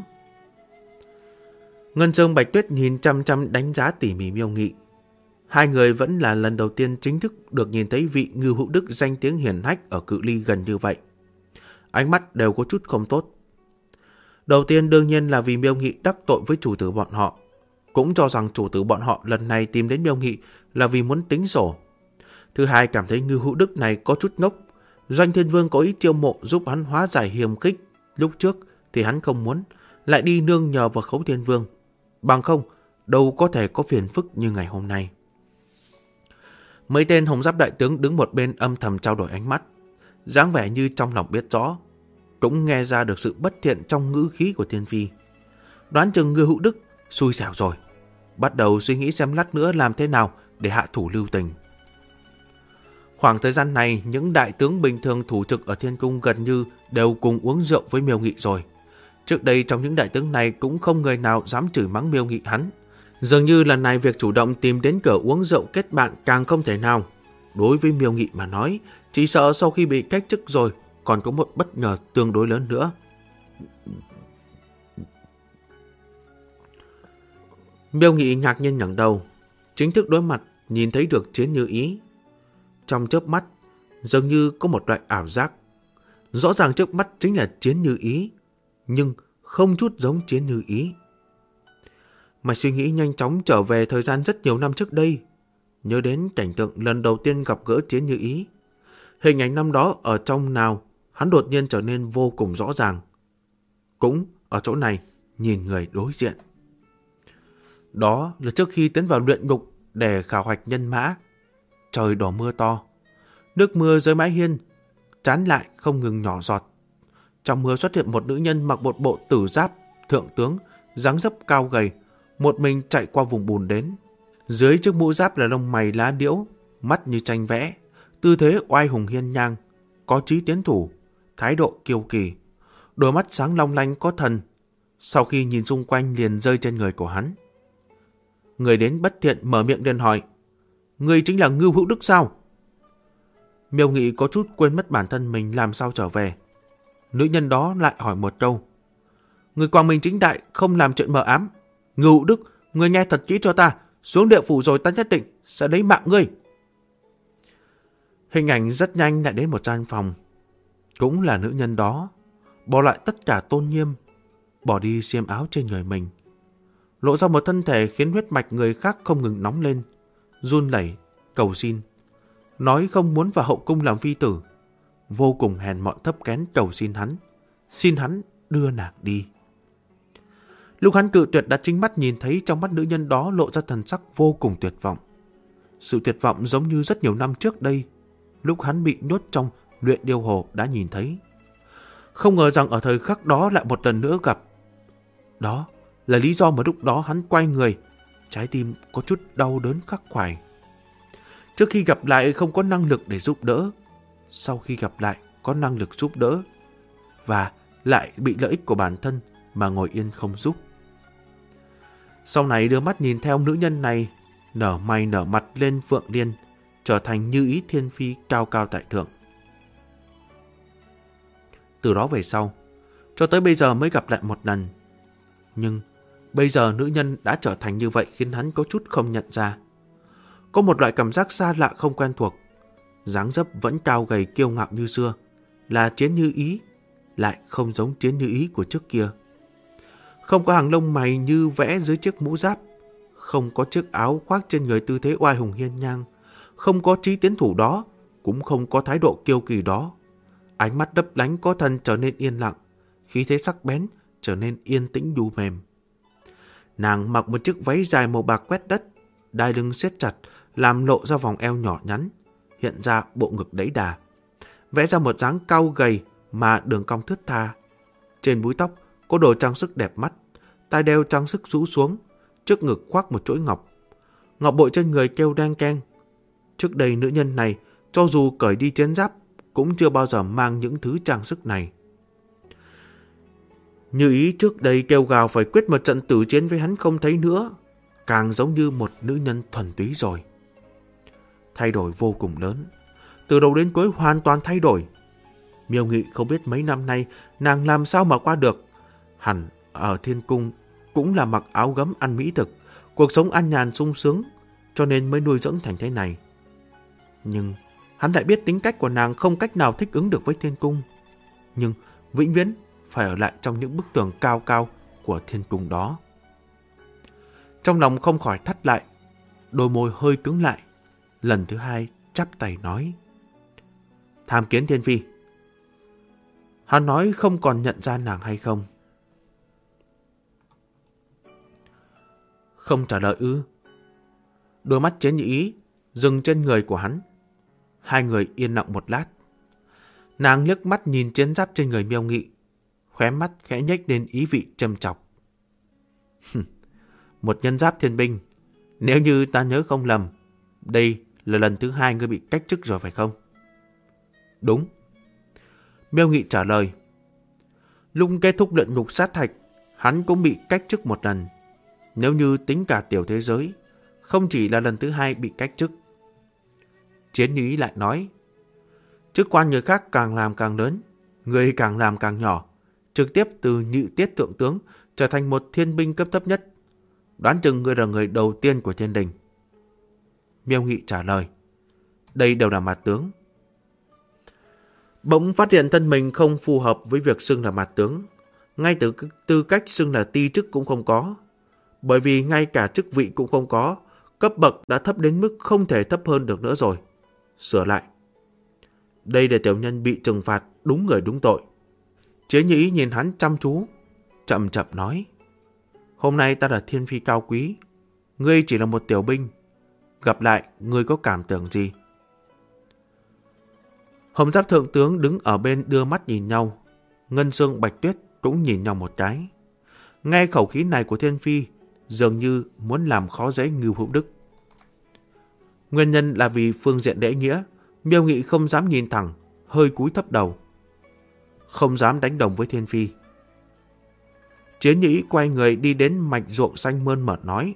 Ngân Sơn Bạch Tuyết nhìn chăm chăm đánh giá tỉ mỉ Miêu Nghị. Hai người vẫn là lần đầu tiên chính thức được nhìn thấy vị Ngư Hữu Đức danh tiếng hiển hách ở cự ly gần như vậy. Ánh mắt đều có chút không tốt. Đầu tiên đương nhiên là vì Miêu Nghị đắc tội với chủ tử bọn họ. Cũng cho rằng chủ tử bọn họ lần này tìm đến Miêu Nghị là vì muốn tính sổ. Thứ hai, cảm thấy Ngư Hữu Đức này có chút ngốc. Doanh Thiên Vương có ý chiêu mộ giúp hắn hóa giải hiềm khích. Lúc trước thì hắn không muốn, lại đi nương nhờ vào Khấu Thiên Vương. Bằng không, đâu có thể có phiền phức như ngày hôm nay. Mấy tên Hồng Giáp đại tướng đứng một bên âm thầm trao đổi ánh mắt, dáng vẻ như trong lòng biết rõ, cũng nghe ra được sự bất thiện trong ngữ khí của Thiên Phi. Đoán chừng Ngư Hữu Đức xui xẻo rồi, bắt đầu suy nghĩ xem lát nữa làm thế nào để hạ thủ lưu tình. Khoảng thời gian này, những đại tướng bình thường thủ trực ở Thiên Cung gần như đều cùng uống rượu với Miêu Nghị rồi. Trước đây trong những đại tướng này cũng không người nào dám chửi mắng Miêu Nghị hắn. Dường như lần này việc chủ động tìm đến cửa uống rượu kết bạn càng không thể nào. Đối với Miêu Nghị mà nói, chỉ sợ sau khi bị cách chức rồi còn có một bất ngờ tương đối lớn nữa. Miêu Nghị ngạc nhiên ngẩng đầu, chính thức đối mặt nhìn thấy được Chiến Như Ý. Trong chớp mắt, dường như có một loại ảo giác. Rõ ràng trước mắt chính là Chiến Như Ý, nhưng không chút giống Chiến Như Ý. Mạch suy nghĩ nhanh chóng trở về thời gian rất nhiều năm trước đây, nhớ đến cảnh tượng lần đầu tiên gặp gỡ Chiến Như Ý. Hình ảnh năm đó ở trong nào, hắn đột nhiên trở nên vô cùng rõ ràng. Cũng ở chỗ này, nhìn người đối diện. Đó là trước khi tiến vào luyện ngục để khảo hạch nhân mã. Trời đổ mưa to. Nước mưa dưới mái hiên trán lại không ngừng nhỏ giọt. Trong mưa xuất hiện một nữ nhân mặc một bộ tử giáp thượng tướng, dáng dấp cao gầy, một mình chạy qua vùng bùn đến. Dưới chiếc mũ giáp là lông mày lá điễu, mắt như tranh vẽ, tư thế oai hùng hiên ngang, có chí tiến thủ, thái độ kiêu kỳ, đôi mắt sáng long lanh có thần. Sau khi nhìn xung quanh liền rơi trên người của hắn. Người đến bất thiện mở miệng liền hỏi: Người chính là Ngưu Hữu Đức sao? Miêu Nghị có chút quên mất bản thân mình làm sao trở về. Nữ nhân đó lại hỏi một câu: Người quang minh chính đại, không làm chuyện mờ ám. Ngưu Hữu Đức, người nghe thật kỹ cho ta, xuống địa phủ rồi ta nhất định sẽ lấy mạng ngươi. Hình ảnh rất nhanh lại đến một gian phòng. Cũng là nữ nhân đó, bỏ lại tất cả tôn nghiêm, bỏ đi xiêm áo trên người mình, lộ ra một thân thể khiến huyết mạch người khác không ngừng nóng lên, run rẩy cầu xin, nói không muốn vào hậu cung làm phi tử, vô cùng hèn mọn thấp kén cầu xin hắn đưa nàng đi. Lúc hắn cự tuyệt đã chính mắt nhìn thấy trong mắt nữ nhân đó lộ ra thần sắc vô cùng tuyệt vọng. Sự tuyệt vọng giống như rất nhiều năm trước đây, lúc hắn bị nhốt trong luyện điêu hồ đã nhìn thấy. Không ngờ rằng ở thời khắc đó lại một lần nữa gặp. Đó là lý do mà lúc đó hắn quay người, trái tim có chút đau đớn khắc khoải. Trước khi gặp lại không có năng lực để giúp đỡ, sau khi gặp lại có năng lực giúp đỡ, và lại bị lợi ích của bản thân mà ngồi yên không giúp. Sau này đưa mắt nhìn theo nữ nhân này, nở mày nở mặt lên Phượng Liên, trở thành Như Ý Thiên Phi cao cao tại thượng. Từ đó về sau, cho tới bây giờ mới gặp lại một lần. Nhưng bây giờ nữ nhân đã trở thành như vậy khiến hắn có chút không nhận ra. Có một loại cảm giác xa lạ không quen thuộc. Dáng dấp vẫn cao gầy kiêu ngạo như xưa, là Chiến Như Ý, lại không giống Chiến Như Ý của trước kia. Không có hàng lông mày như vẽ dưới chiếc mũ giáp, không có chiếc áo khoác trên người tư thế oai hùng hiên ngang, không có chí tiến thủ đó, cũng không có thái độ kiêu kỳ đó. Ánh mắt lấp lánh có thần trở nên yên lặng, khí thế sắc bén trở nên yên tĩnh nhu mềm. Nàng mặc một chiếc váy dài màu bạc quét đất, đai lưng siết chặt, làm lộ ra vòng eo nhỏ nhắn, hiện ra bộ ngực đẫy đà, vẽ ra một dáng cao gầy mà đường cong thướt tha. Trên búi tóc có đồ trang sức đẹp mắt, tai đeo trang sức rũ xuống, trước ngực khoác một chuỗi ngọc. Ngọc bội trên người kêu đeng keng. Trước đây nữ nhân này, cho dù cởi đi chiến giáp, cũng chưa bao giờ mang những thứ trang sức này. Như Ý trước đây kêu gào phải quyết một trận tử chiến với hắn không thấy nữa, càng giống như một nữ nhân thuần túy rồi. Thay đổi vô cùng lớn, từ đầu đến cuối hoàn toàn thay đổi. Miêu Nghị không biết mấy năm nay nàng làm sao mà qua được. Hẳn ở thiên cung cũng là mặc áo gấm ăn mỹ thực, cuộc sống an nhàn sung sướng, cho nên mới nuôi dưỡng thành thế này. Nhưng hắn lại biết tính cách của nàng không cách nào thích ứng được với thiên cung, nhưng vĩnh viễn phải ở lại trong những bức tường cao cao của thiên cung đó. Trong lòng không khỏi thắt lại, đôi môi hơi cứng lại, lần thứ hai chắp tay nói: Tham kiến Thiên Phi. Hắn nói không còn nhận ra nàng hay không? Không trả lời ư? Đôi mắt Chiến Như Ý dừng trên người của hắn. Hai người yên lặng một lát. Nàng liếc mắt nhìn chiến giáp trên người Miêu Nghị, khóe mắt khẽ nhếch lên ý vị châm chọc. Một nhân giáp thiên binh, nếu như ta nhớ không lầm, đây là lần thứ hai ngươi bị cách chức rồi phải không? Đúng. Miêu Nghị trả lời. Lúc kết thúc luyện ngục sát hạch, hắn cũng bị cách chức một lần. Nếu như tính cả tiểu thế giới, không chỉ là lần thứ hai bị cách chức. Chiến Như Ý lại nói: Chức quan người khác càng làm càng lớn, người càng làm càng nhỏ, trực tiếp từ Nhị Tiết thượng tướng trở thành một thiên binh cấp thấp nhất. Đoán chừng người là người đầu tiên của thiên đình. Miêu Nghị trả lời: Đây đều là mạt tướng. Bỗng phát hiện thân mình không phù hợp với việc xưng là mạt tướng, ngay từ tư cách xưng là ti chức cũng không có, bởi vì ngay cả chức vị cũng không có, cấp bậc đã thấp đến mức không thể thấp hơn được nữa rồi. Sửa lại. Đây để tiểu nhân bị trừng phạt đúng người đúng tội. Chiến Như Ý nhìn hắn chăm chú, chậm chậm nói: Hôm nay ta là thiên phi cao quý, Ngươi chỉ là một tiểu binh. Gặp lại, ngươi có cảm tưởng gì? Hồng Giáp thượng tướng đứng ở bên đưa mắt nhìn nhau. Ngân Xương Bạch Tuyết cũng nhìn nhau một cái. Nghe khẩu khí này của Thiên Phi, dường như muốn làm khó dễ Ngưu Hữu Đức. Nguyên nhân là vì phương diện lễ nghĩa, Miêu Nghị không dám nhìn thẳng, hơi cúi thấp đầu. Không dám đánh đồng với Thiên Phi. Chiến Nhĩ quay người đi đến mạch ruộng xanh mơn mởn nói: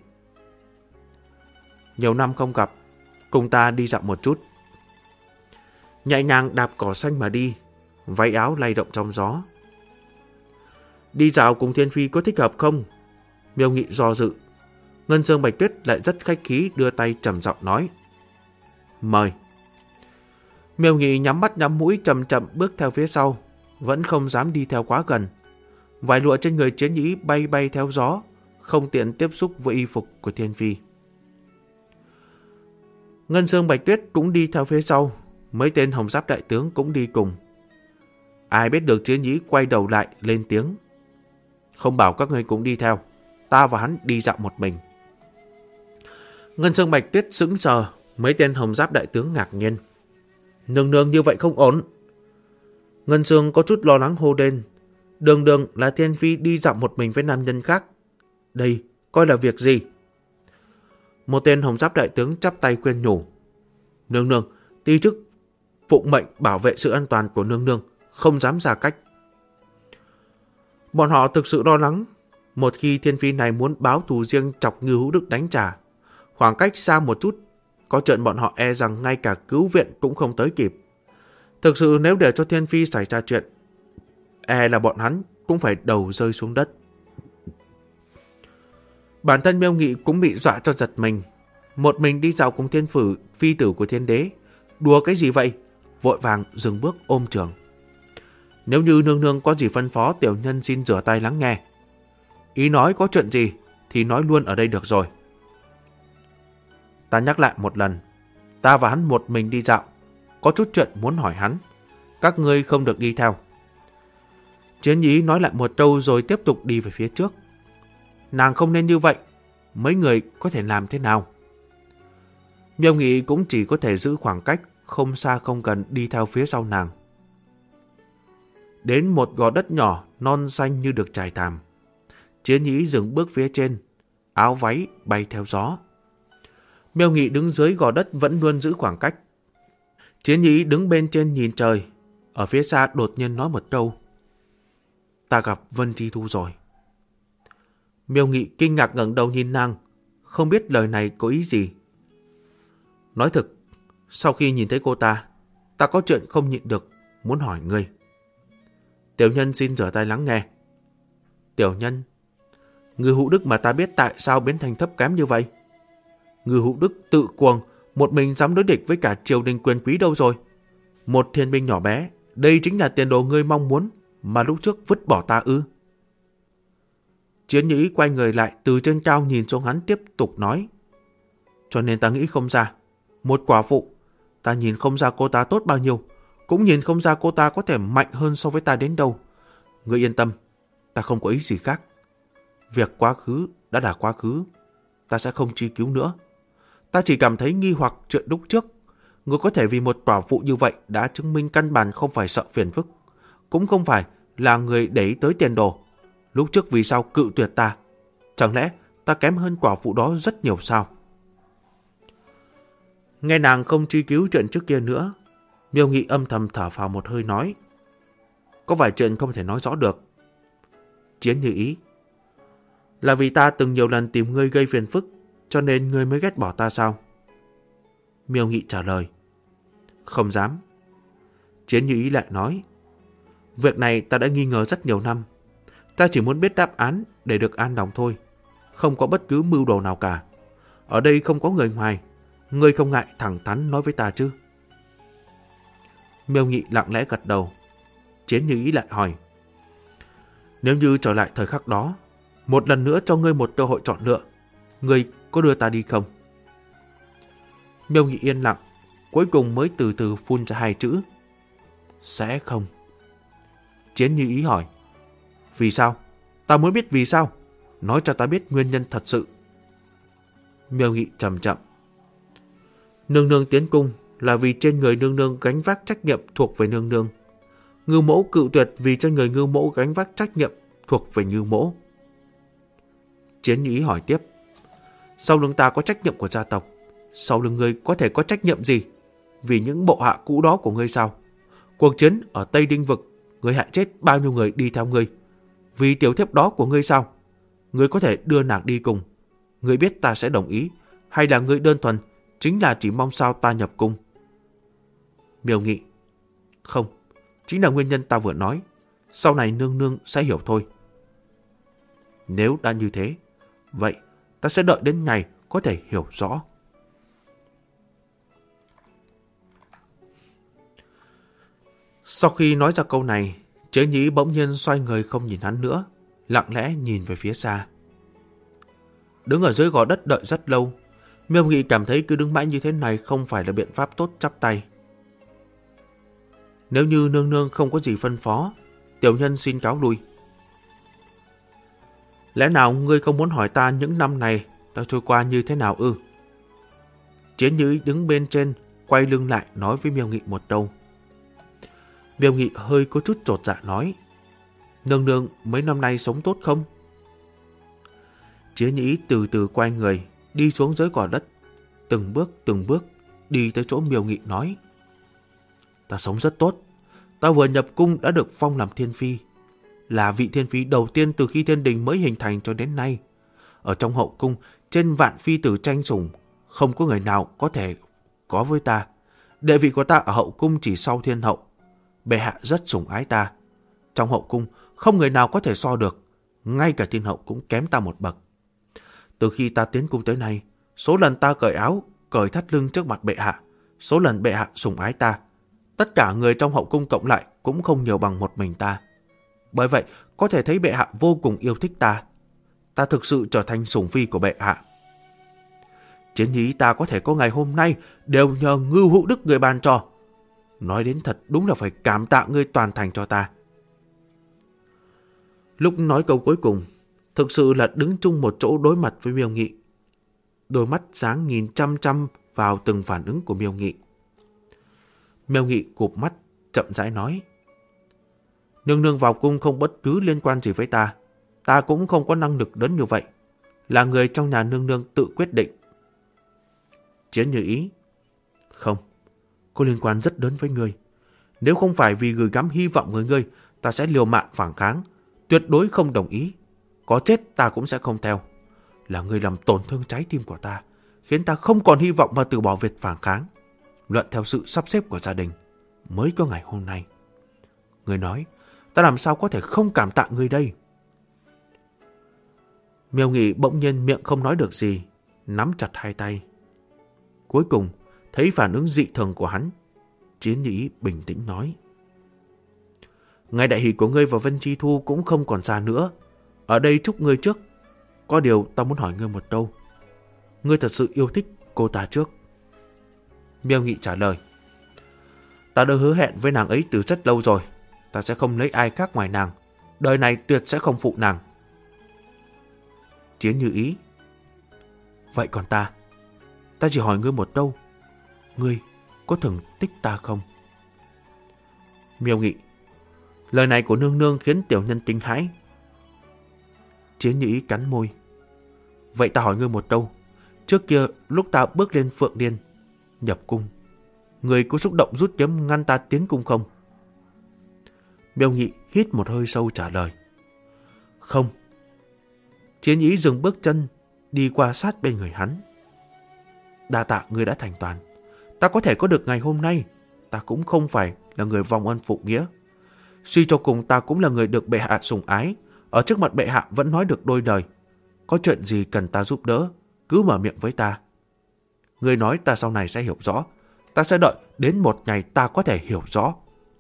nhiều năm không gặp, cùng ta đi dạo một chút. Nhẹ nhàng đạp cỏ xanh mà đi, váy áo lay động trong gió. Đi dạo cùng Thiên Phi có thích hợp không? Miêu Nghị do dự. Ngân Xương Bạch Tuyết lại rất khách khí đưa tay trầm giọng nói: mời. Miêu Nghị nhắm mắt nhắm mũi chậm chậm bước theo phía sau, vẫn không dám đi theo quá gần. Vải lụa trên người Chiến Nhĩ bay bay theo gió, không tiện tiếp xúc với y phục của Thiên Phi. Ngân Xương Bạch Tuyết cũng đi theo phía sau, mấy tên Hồng Giáp đại tướng cũng đi cùng. Ai biết được Chiến Nhĩ quay đầu lại lên tiếng: không bảo các ngươi cũng đi theo, ta và hắn đi dạo một mình. Ngân Xương Bạch Tuyết sững sờ, mấy tên Hồng Giáp đại tướng ngạc nhiên. Nương nương như vậy không ổn. Ngân Xương có chút lo lắng hô lên: đường đường là Thiên Phi đi dạo một mình với nam nhân khác, đây coi là việc gì? Một tên Hồng Giáp đại tướng chắp tay khuyên nhủ: nương nương, ti chức phụng mệnh bảo vệ sự an toàn của nương nương, không dám ra cách. Bọn họ thực sự lo lắng, một khi Thiên Phi này muốn báo thù riêng chọc Ngưu Hữu Đức đánh trả, khoảng cách xa một chút, có chuyện bọn họ e rằng ngay cả cứu viện cũng không tới kịp. Thực sự nếu để cho Thiên Phi xảy ra chuyện, e là bọn hắn cũng phải đầu rơi xuống đất. Bản thân Miêu Nghị cũng bị dọa cho giật mình. Một mình đi dạo cùng Thiên Phủ phi tử của Thiên Đế, đùa cái gì vậy? Vội vàng dừng bước ôm trường. Nếu như nương nương có gì phân phó, tiểu nhân xin rửa tay lắng nghe. Ý nói có chuyện gì thì nói luôn ở đây được rồi. Ta nhắc lại một lần, ta và hắn một mình đi dạo, có chút chuyện muốn hỏi hắn, các ngươi không được đi theo. Chiến Nhĩ nói lại một câu rồi tiếp tục đi về phía trước. Nàng không nên như vậy, mấy người có thể làm thế nào? Miêu Nghị cũng chỉ có thể giữ khoảng cách, không xa không gần đi theo phía sau nàng. Đến một gò đất nhỏ, non xanh như được trải thảm. Chiến Nhĩ dừng bước phía trên, áo váy bay theo gió. Miêu Nghị đứng dưới gò đất vẫn luôn giữ khoảng cách. Chiến Nhĩ đứng bên trên nhìn trời, ở phía xa đột nhiên nói một câu: ta gặp Vân Chi Thu rồi. Miêu Nghị kinh ngạc ngẩng đầu nhìn nàng, không biết lời này có ý gì. Nói thực, sau khi nhìn thấy cô ta có chuyện không nhịn được, muốn hỏi ngươi. Tiểu nhân xin rửa tay lắng nghe. Tiểu nhân, Ngưu Hữu Đức mà ta biết tại sao biến thành thấp kém như vậy? Ngưu Hữu Đức tự cuồng, một mình dám đối địch với cả triều đình quyền quý đâu rồi? Một thiên binh nhỏ bé, đây chính là tiền đồ ngươi mong muốn mà lúc trước vứt bỏ ta ư? Chiến Nhĩ quay người lại từ trên cao nhìn xuống hắn tiếp tục nói: cho nên ta nghĩ không ra, một quả phụ, ta nhìn không ra cô ta tốt bao nhiêu, cũng nhìn không ra cô ta có thể mạnh hơn so với ta đến đâu. Ngươi yên tâm, ta không có ý gì khác. Việc quá khứ đã là quá khứ, ta sẽ không truy cứu nữa. Ta chỉ cảm thấy nghi hoặc chuyện lúc trước. Ngươi có thể vì một quả phụ như vậy đã chứng minh căn bản không phải sợ phiền phức, cũng không phải là người để ý tới tiền đồ. Lúc trước vì sao cự tuyệt ta? Chẳng lẽ ta kém hơn quả phụ đó rất nhiều sao? Nghe nàng không truy cứu chuyện trước kia nữa, Miêu Nghị âm thầm thở phào một hơi nói: có vài chuyện không thể nói rõ được. Chiến Như ý: là vì ta từng nhiều lần tìm ngươi gây phiền phức, cho nên ngươi mới ghét bỏ ta sao? Miêu Nghị trả lời: không dám. Chiến Như ý lại nói: việc này ta đã nghi ngờ rất nhiều năm. Ta chỉ muốn biết đáp án để được an lòng thôi, không có bất cứ mưu đồ nào cả. Ở đây không có người ngoài, ngươi không ngại thẳng thắn nói với ta chứ? Miêu Nghị lặng lẽ gật đầu. Chiến Như ý lại hỏi: nếu như trở lại thời khắc đó, một lần nữa cho ngươi một cơ hội chọn lựa, ngươi có đưa ta đi không? Miêu Nghị yên lặng, cuối cùng mới từ từ phun ra hai chữ: sẽ không. Chiến Như ý hỏi: vì sao? Ta muốn biết vì sao. Nói cho ta biết nguyên nhân thật sự. Miêu Nghị chậm chậm. Nương nương tiến cung là vì trên người nương nương gánh vác trách nhiệm thuộc về nương nương. Ngưu mẫu cự tuyệt vì trên người Ngưu mẫu gánh vác trách nhiệm thuộc về Ngưu mẫu. Chiến Ý hỏi tiếp. Sau lưng ta có trách nhiệm của gia tộc, sau lưng ngươi có thể có trách nhiệm gì? Vì những bộ hạ cũ đó của ngươi sao? Cuộc chiến ở Tây Đinh Vực, ngươi hại chết bao nhiêu người đi theo ngươi? Vì tiểu thiếp đó của ngươi sao? Ngươi có thể đưa nàng đi cùng. Ngươi biết ta sẽ đồng ý, hay là ngươi đơn thuần chính là chỉ mong sao ta nhập cung? Miêu Nghị. Không, chính là nguyên nhân ta vừa nói. Sau này nương nương sẽ hiểu thôi. Nếu đã như thế, vậy ta sẽ đợi đến ngày có thể hiểu rõ. Sau khi nói ra câu này, Chế Nhĩ bỗng nhiên xoay người không nhìn hắn nữa, lặng lẽ nhìn về phía xa. Đứng ở dưới gò đất đợi rất lâu, Miêu Nghị cảm thấy cứ đứng mãi như thế này không phải là biện pháp tốt chắp tay. Nếu như nương nương không có gì phân phó, tiểu nhân xin cáo lui. Lẽ nào ngươi không muốn hỏi ta những năm này ta trôi qua như thế nào ư? Chiến Nhĩ đứng bên trên, quay lưng lại nói với Miêu Nghị một câu. Miêu Nghị hơi có chút chột dạ nói. Nương nương mấy năm nay sống tốt không? Chiến Nhĩ từ từ quay người, đi xuống dưới gò đất, từng bước đi tới chỗ Miêu Nghị nói. Ta sống rất tốt. Ta vừa nhập cung đã được phong làm thiên phi, là vị thiên phi đầu tiên từ khi thiên đình mới hình thành cho đến nay. Ở trong hậu cung, trên vạn phi tử tranh sủng, không có người nào có thể có với ta. Địa vị của ta ở hậu cung chỉ sau thiên hậu. Bệ hạ rất sủng ái ta. Trong hậu cung, không người nào có thể so được. Ngay cả thiên hậu cũng kém ta một bậc. Từ khi ta tiến cung tới nay, số lần ta cởi áo, cởi thắt lưng trước mặt bệ hạ, số lần bệ hạ sủng ái ta, tất cả người trong hậu cung cộng lại cũng không nhiều bằng một mình ta. Bởi vậy, có thể thấy bệ hạ vô cùng yêu thích ta. Ta thực sự trở thành sủng phi của bệ hạ. Chiến Nhĩ ta có thể có ngày hôm nay đều nhờ Ngưu Hữu Đức người ban cho. Nói đến thật đúng là phải cảm tạ ngươi toàn thành cho ta. Lúc nói câu cuối cùng, thực sự là đứng chung một chỗ đối mặt với Miêu Nghị. Đôi mắt sáng nhìn chăm chăm vào từng phản ứng của Miêu Nghị. Miêu Nghị cụp mắt, chậm rãi nói. Nương nương vào cung không bất cứ liên quan gì với ta. Ta cũng không có năng lực lớn như vậy. Là người trong nhà nương nương tự quyết định. Chiến Như Ý. Không, có liên quan rất lớn với ngươi. Nếu không phải vì gửi gắm hy vọng người ngươi, ta sẽ liều mạng phản kháng. Tuyệt đối không đồng ý. Có chết ta cũng sẽ không theo. Là ngươi làm tổn thương trái tim của ta, khiến ta không còn hy vọng mà từ bỏ việc phản kháng. Luận theo sự sắp xếp của gia đình, mới có ngày hôm nay. Ngươi nói, ta làm sao có thể không cảm tạ ngươi đây? Miêu Nghị bỗng nhiên miệng không nói được gì, nắm chặt hai tay. Cuối cùng, thấy phản ứng dị thường của hắn, Chiến Nhĩ bình tĩnh nói. Ngày đại hỷ của ngươi và Vân Chi Thu cũng không còn xa nữa. Ở đây chúc ngươi trước. Có điều ta muốn hỏi ngươi một câu. Ngươi thật sự yêu thích cô ta trước? Miêu Nghị trả lời. Ta đã hứa hẹn với nàng ấy từ rất lâu rồi. Ta sẽ không lấy ai khác ngoài nàng. Đời này tuyệt sẽ không phụ nàng. Chiến Như Ý. Vậy còn ta? Ta chỉ hỏi ngươi một câu. Ngươi có từng thích ta không? Miêu Nghị. Lời này của nương nương khiến tiểu nhân kinh hãi. Chiến Như Ý cắn môi. Vậy ta hỏi ngươi một câu. Trước kia lúc ta bước lên Phượng Điên, nhập cung, ngươi có xúc động rút kiếm ngăn ta tiến cung không? Miêu Nghị hít một hơi sâu trả lời. Không. Chiến Ý dừng bước chân, đi qua sát bên người hắn. Đa tạ ngươi đã thành toàn. Ta có thể có được ngày hôm nay, ta cũng không phải là người vong ân phụ nghĩa. Suy cho cùng ta cũng là người được bệ hạ sủng ái. Ở trước mặt bệ hạ vẫn nói được đôi lời. Có chuyện gì cần ta giúp đỡ, cứ mở miệng với ta. Ngươi nói ta sau này sẽ hiểu rõ. Ta sẽ đợi đến một ngày ta có thể hiểu rõ.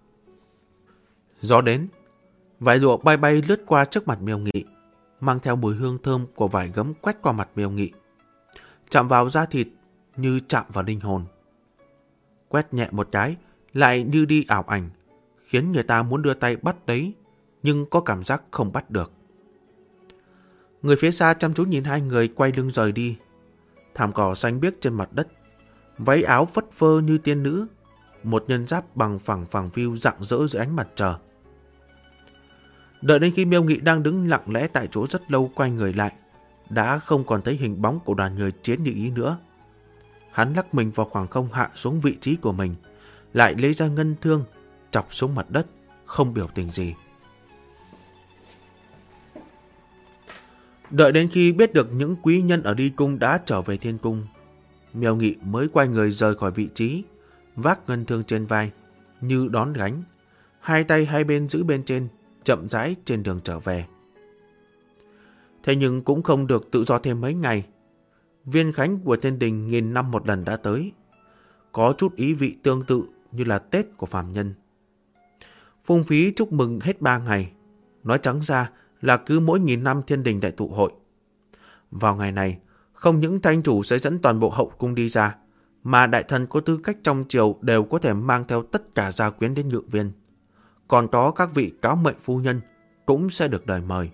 Gió đến, vải lụa bay bay lướt qua trước mặt Miêu Nghị, mang theo mùi hương thơm của vải gấm quét qua mặt Miêu Nghị, chạm vào da thịt như chạm vào linh hồn. Quét nhẹ một cái, lại như đi ảo ảnh, khiến người ta muốn đưa tay bắt lấy, nhưng có cảm giác không bắt được. Người phía xa chăm chú nhìn hai người quay lưng rời đi. thảm cỏ xanh biếc trên mặt đất, váy áo phất phơ như tiên nữ, một nhân giáp bằng phẳng phẳng phiu rạng rỡ dưới ánh mặt trời. Đợi đến khi Miêu Nghị đang đứng lặng lẽ tại chỗ rất lâu, quay người lại, đã không còn thấy hình bóng của đoàn người chiến như ý nữa. Hắn lắc mình vào khoảng không hạ xuống vị trí của mình, lại lấy ra ngân thương, chọc xuống mặt đất, không biểu tình gì. Đợi đến khi biết được những quý nhân ở Đi Cung đã trở về Thiên Cung, Miêu Nghị mới quay người rời khỏi vị trí, vác ngân thương trên vai, như đón gánh, hai tay hai bên giữ bên trên, chậm rãi trên đường trở về. Thế nhưng cũng không được tự do thêm mấy ngày. Viên khánh của thiên đình nghìn năm một lần đã tới, có chút ý vị tương tự như là Tết của phàm nhân. Phung phí chúc mừng hết 3 ngày, nói trắng ra là cứ mỗi nghìn năm thiên đình đại tụ hội. Vào ngày này, không những thanh chủ sẽ dẫn toàn bộ hậu cung đi ra, mà đại thần có tư cách trong triều đều có thể mang theo tất cả gia quyến đến Ngự Viên. Còn có các vị cáo mệnh phu nhân cũng sẽ được đời mời.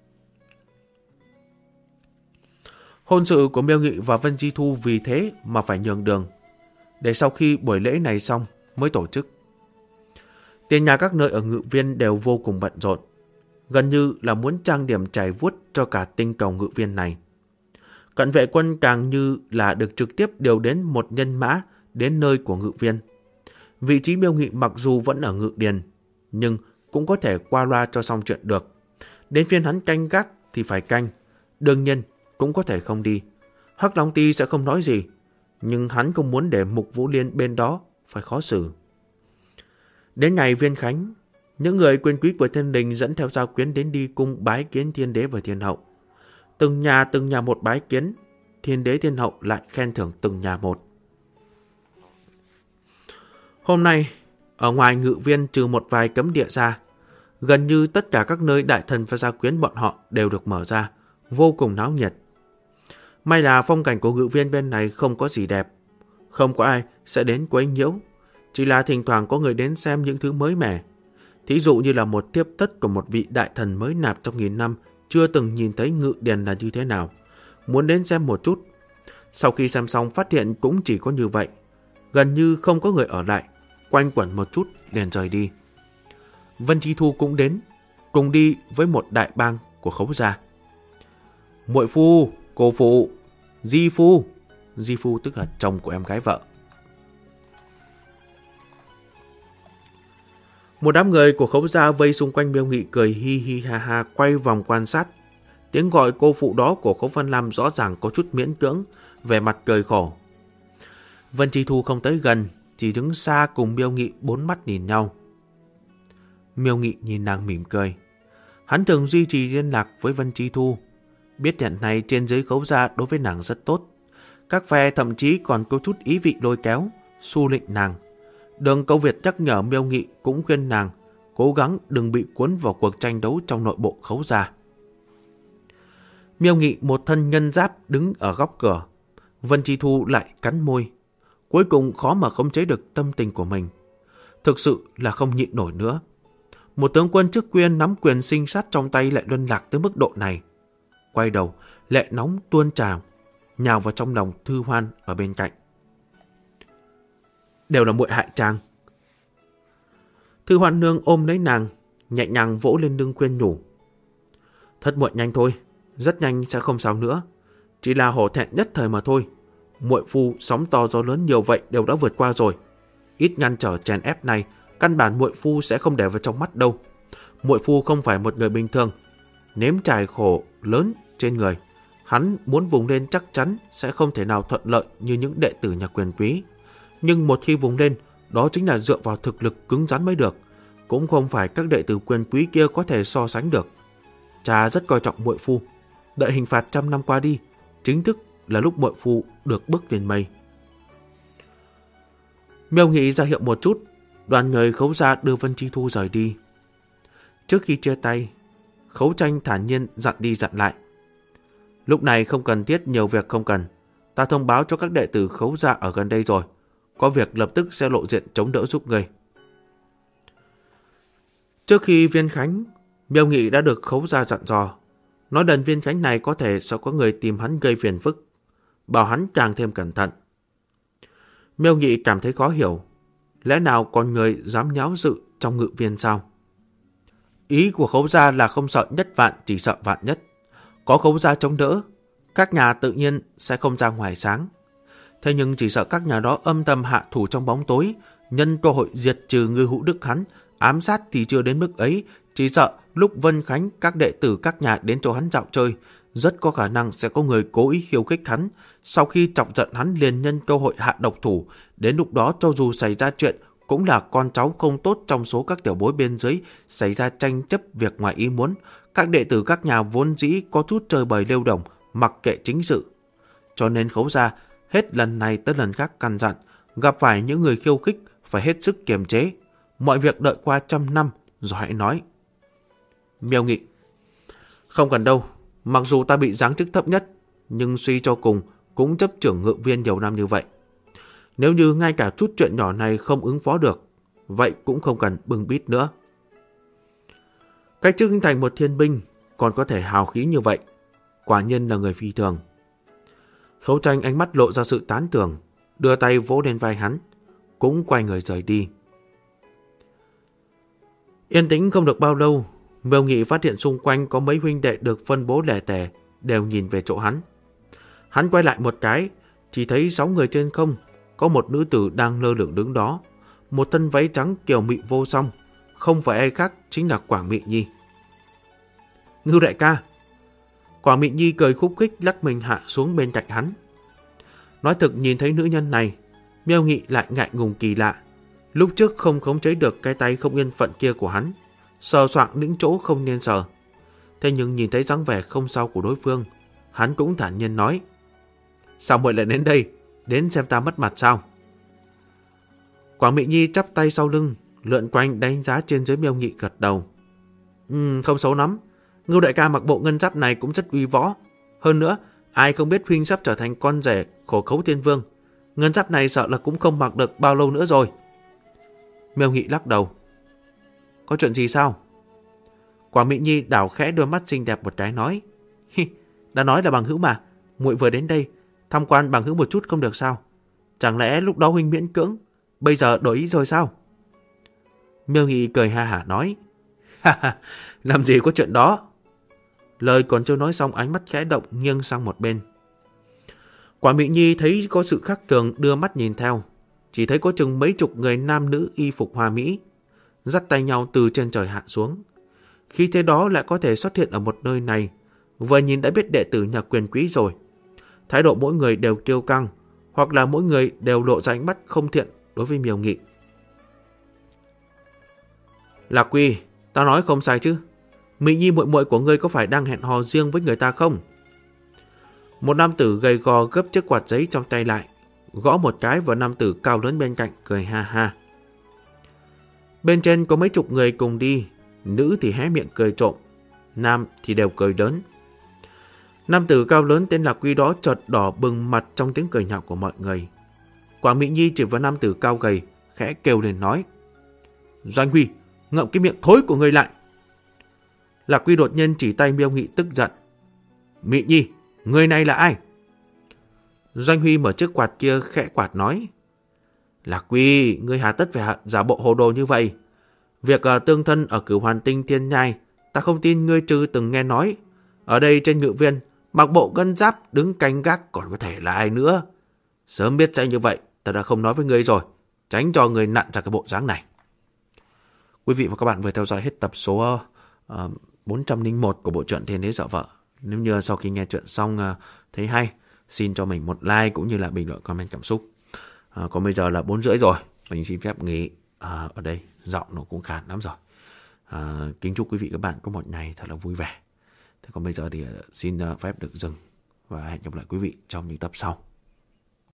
Hôn sự của Miêu Nghị và Vân Chi Thu vì thế mà phải nhường đường, để sau khi buổi lễ này xong mới tổ chức. Tiền nhà các nơi ở Ngự Viên đều vô cùng bận rộn, gần như là muốn trang điểm chải vuốt cho cả tinh cầu Ngự Viên này. Cận vệ quân càng như là được trực tiếp điều đến một nhân mã đến nơi của Ngự Viên. Vị trí Miêu Nghị mặc dù vẫn ở Ngự Điền, nhưng cũng có thể qua loa cho xong chuyện được. Đến phiên hắn canh gác thì phải canh, đương nhiên cũng có thể không đi. Hắc Long Ti sẽ không nói gì, nhưng hắn không muốn để Mục Vũ Liên bên đó phải khó xử. Đến ngày viên khánh, những người quyền quý của thiên đình dẫn theo gia quyến đến Đi Cung bái kiến thiên đế và thiên hậu. Từng nhà một bái kiến, thiên đế thiên hậu lại khen thưởng từng nhà một. Hôm nay, ở ngoài Ngự Viên trừ một vài cấm địa ra, gần như tất cả các nơi đại thần và gia quyến bọn họ đều được mở ra, vô cùng náo nhiệt. May là phong cảnh của Ngự Viên bên này không có gì đẹp, không có ai sẽ đến quấy nhiễu, chỉ là thỉnh thoảng có người đến xem những thứ mới mẻ. Thí dụ như là một tiếp tất của một vị đại thần mới nạp trong nghìn năm, chưa từng nhìn thấy Ngự Điền là như thế nào, muốn đến xem một chút. Sau khi xem xong phát hiện cũng chỉ có như vậy, gần như không có người ở lại, quanh quẩn một chút liền rời đi. Vân Chi Thu cũng đến, cùng đi với một đại bang của Khấu gia. Muội phu, cô phụ, di phu tức là chồng của em gái vợ. Một đám người của Khấu gia vây xung quanh Miêu Nghị, cười hi hi ha ha, quay vòng quan sát. Tiếng gọi cô phụ đó của Khấu Vân Lam rõ ràng có chút miễn cưỡng, vẻ mặt cười khổ. Vân Chi Thu không tới gần, chỉ đứng xa cùng Miêu Nghị, bốn mắt nhìn nhau. Miêu Nghị nhìn nàng mỉm cười. Hắn thường duy trì liên lạc với Vân Chi Thu, biết nhận này trên dưới Khấu gia đối với nàng rất tốt. Các phe thậm chí còn có chút ý vị lôi kéo, xu lịnh nàng. Đường Câu Việt nhắc nhở Miêu Nghị, cũng khuyên nàng cố gắng đừng bị cuốn vào cuộc tranh đấu trong nội bộ Khấu gia. Miêu Nghị một thân nhân giáp đứng ở góc cửa, Vân Chi Thu lại cắn môi. Cuối cùng khó mà khống chế được tâm tình của mình. Thực sự là không nhịn nổi nữa. Một tướng quân chức quyền nắm quyền sinh sát trong tay lại luân lạc tới mức độ này. Quay đầu, lệ nóng tuôn trào, nhào vào trong lòng Thư Hoan ở bên cạnh. Đều là muội hại chàng. Thư Hoan nương ôm lấy nàng, nhẹ nhàng vỗ lên lưng khuyên nhủ. Thất muội nhanh thôi, rất nhanh sẽ không sao nữa. Chỉ là hổ thẹn nhất thời mà thôi. Muội phu sóng to gió lớn nhiều vậy đều đã vượt qua rồi. Ít ngăn trở chèn ép này, căn bản muội phu sẽ không để vào trong mắt đâu. Muội phu không phải một người bình thường, nếm trải khổ lớn trên người. Hắn muốn vùng lên chắc chắn sẽ không thể nào thuận lợi như những đệ tử nhà quyền quý. Nhưng một khi vùng lên, đó chính là dựa vào thực lực cứng rắn mới được. Cũng không phải các đệ tử quyền quý kia có thể so sánh được. Cha rất coi trọng muội phu. Đợi hình phạt 100 năm qua đi, chính thức là lúc muội phu được bước lên mây. Miêu Nghị ra hiệu một chút, đoàn người Khấu gia đưa Vân Chi Thu rời đi. Trước khi chia tay, Khấu Tranh thản nhiên dặn đi dặn lại. Lúc này không cần thiết nhiều việc không cần. Ta thông báo cho các đệ tử Khấu gia ở gần đây rồi. Có việc lập tức sẽ lộ diện chống đỡ giúp người. Trước khi viên khánh, Miêu Nghị đã được Khấu gia dặn dò. Nói đần viên khánh này có thể sẽ có người tìm hắn gây phiền phức. bảo hắn càng thêm cẩn thận. Miêu Nhị cảm thấy khó hiểu. Lẽ nào con người dám nháo dự trong ngự viên sao? Ý của Khấu gia là không sợ nhất vạn, chỉ sợ vạn nhất. Có Khấu gia chống đỡ, các nhà tự nhiên sẽ không ra ngoài sáng. Thế nhưng chỉ sợ các nhà đó âm thầm hạ thủ trong bóng tối, nhân cơ hội diệt trừ Ngư Hữu Đức hắn. Ám sát thì chưa đến mức ấy, chỉ sợ lúc Vân Khánh các đệ tử các nhà đến chỗ hắn dạo chơi, rất có khả năng sẽ có người cố ý khiêu khích hắn. Sau khi chọc giận hắn liền nhân cơ hội hạ độc thủ. Đến lúc đó cho dù xảy ra chuyện, cũng là con cháu không tốt trong số các tiểu bối bên dưới xảy ra tranh chấp việc ngoài ý muốn. Các đệ tử các nhà vốn dĩ có chút chơi bời lêu đồng, mặc kệ chính sự. Cho nên Khấu gia hết lần này tới lần khác căn dặn, gặp phải những người khiêu khích phải hết sức kiềm chế. Mọi việc đợi qua 100 năm rồi hãy nói. Miêu Nghị: không cần đâu, mặc dù ta bị giáng chức thấp nhất, nhưng suy cho cùng cũng chấp trưởng ngự viên nhiều năm như vậy. Nếu như ngay cả chút chuyện nhỏ này không ứng phó được, vậy cũng không cần bưng bít nữa. Cái chức thành một thiên binh còn có thể hào khí như vậy, quả nhiên là người phi thường. Khấu Tranh ánh mắt lộ ra sự tán thưởng, đưa tay vỗ lên vai hắn, cũng quay người rời đi. Yên tĩnh không được bao lâu, Miêu Nghị phát hiện xung quanh có mấy huynh đệ được phân bố lẻ tẻ, đều nhìn về chỗ hắn. Hắn quay lại một cái, chỉ thấy 6 người trên không, có một nữ tử đang lơ lửng đứng đó, một thân váy trắng kiều mị vô song, không phải ai khác chính là Quảng Mị Nhi. Ngưu đại ca! Quảng Mị Nhi cười khúc khích lắc mình hạ xuống bên cạnh hắn. Nói thực nhìn thấy nữ nhân này, Miêu Nghị lại ngại ngùng kỳ lạ. Lúc trước không khống chế được cái tay không yên phận kia của hắn, sờ soạng những chỗ không nên sờ. Thế nhưng nhìn thấy dáng vẻ không sao của đối phương, hắn cũng thản nhiên nói: sao muội lại đến đây, đến xem ta mất mặt sao? Quảng Mị Nhi chắp tay sau lưng, lượn quanh đánh giá trên dưới Miêu Nghị, gật đầu. Không xấu lắm, Ngưu đại ca mặc bộ ngân giáp này cũng rất uy võ. Hơn nữa, ai không biết huynh sắp trở thành con rể của Khấu Thiên Vương. Ngân giáp này sợ là cũng không mặc được bao lâu nữa rồi. Miêu Nghị lắc đầu. Có chuyện gì sao? Quảng Mị Nhi đảo khẽ đôi mắt xinh đẹp một cái nói: đã nói là bằng hữu mà, muội vừa đến đây tham quan bằng hữu một chút không được sao? Chẳng lẽ lúc đó huynh miễn cưỡng, bây giờ đổi ý rồi sao? Miêu Nghị cười ha hả nói: làm gì có chuyện đó. Lời còn chưa nói xong, ánh mắt khẽ động nghiêng sang một bên. Quảng Mị Nhi thấy có sự khác thường, đưa mắt nhìn theo, chỉ thấy có chừng mấy chục người nam nữ y phục hoa mỹ, dắt tay nhau từ trên trời hạ xuống. Khi thế đó lại có thể xuất hiện ở một nơi này, vừa nhìn đã biết đệ tử nhà quyền quý rồi. Thái độ mỗi người đều kiêu căng, hoặc là mỗi người đều lộ ra ánh mắt không thiện đối với Miêu Nghị. Lạc Quy, ta nói không sai chứ? Mị Nhi muội muội của ngươi có phải đang hẹn hò riêng với người ta không? Một nam tử gầy gò gấp chiếc quạt giấy trong tay lại, gõ một cái vào nam tử cao lớn bên cạnh, cười ha ha. Bên trên có mấy chục người cùng đi, nữ thì hé miệng cười trộm, nam thì đều cười lớn. Nam tử cao lớn tên Lạc Quy đó chợt đỏ bừng mặt trong tiếng cười nhạo của mọi người. Quảng Mị Nhi chỉ vào nam tử cao gầy, khẽ kêu lên nói: Doanh Huy, ngậm cái miệng thối của ngươi lại. Lạc Quy đột nhiên chỉ tay Miêu Nghị tức giận: Mị Nhi, người này là ai? Doanh Huy mở chiếc quạt kia khẽ quạt nói: Lạc Quy, ngươi hà tất phải giả bộ hồ đồ như vậy? Việc tương thân ở Cửu Hoàn Tinh Thiên Nhai, ta không tin ngươi chưa từng nghe nói. Ở đây trên ngự viên, mặc bộ ngân giáp đứng canh gác còn có thể là ai nữa? Sớm biết sẽ như vậy, ta đã không nói với ngươi rồi, tránh cho ngươi nặn ra cái bộ dáng này. Quý vị và các bạn vừa theo dõi hết tập số 401 của bộ truyện Thiên Đế Dạo Vợ. Nếu như sau khi nghe chuyện xong thấy hay, xin cho mình một like cũng như là bình luận comment cảm xúc. Còn bây giờ là 4:30 rồi, mình xin phép nghỉ ở đây, giọng nó cũng khàn lắm rồi. Kính chúc quý vị các bạn có một ngày thật là vui vẻ. Thế còn bây giờ thì xin phép được dừng và hẹn gặp lại quý vị trong những tập sau.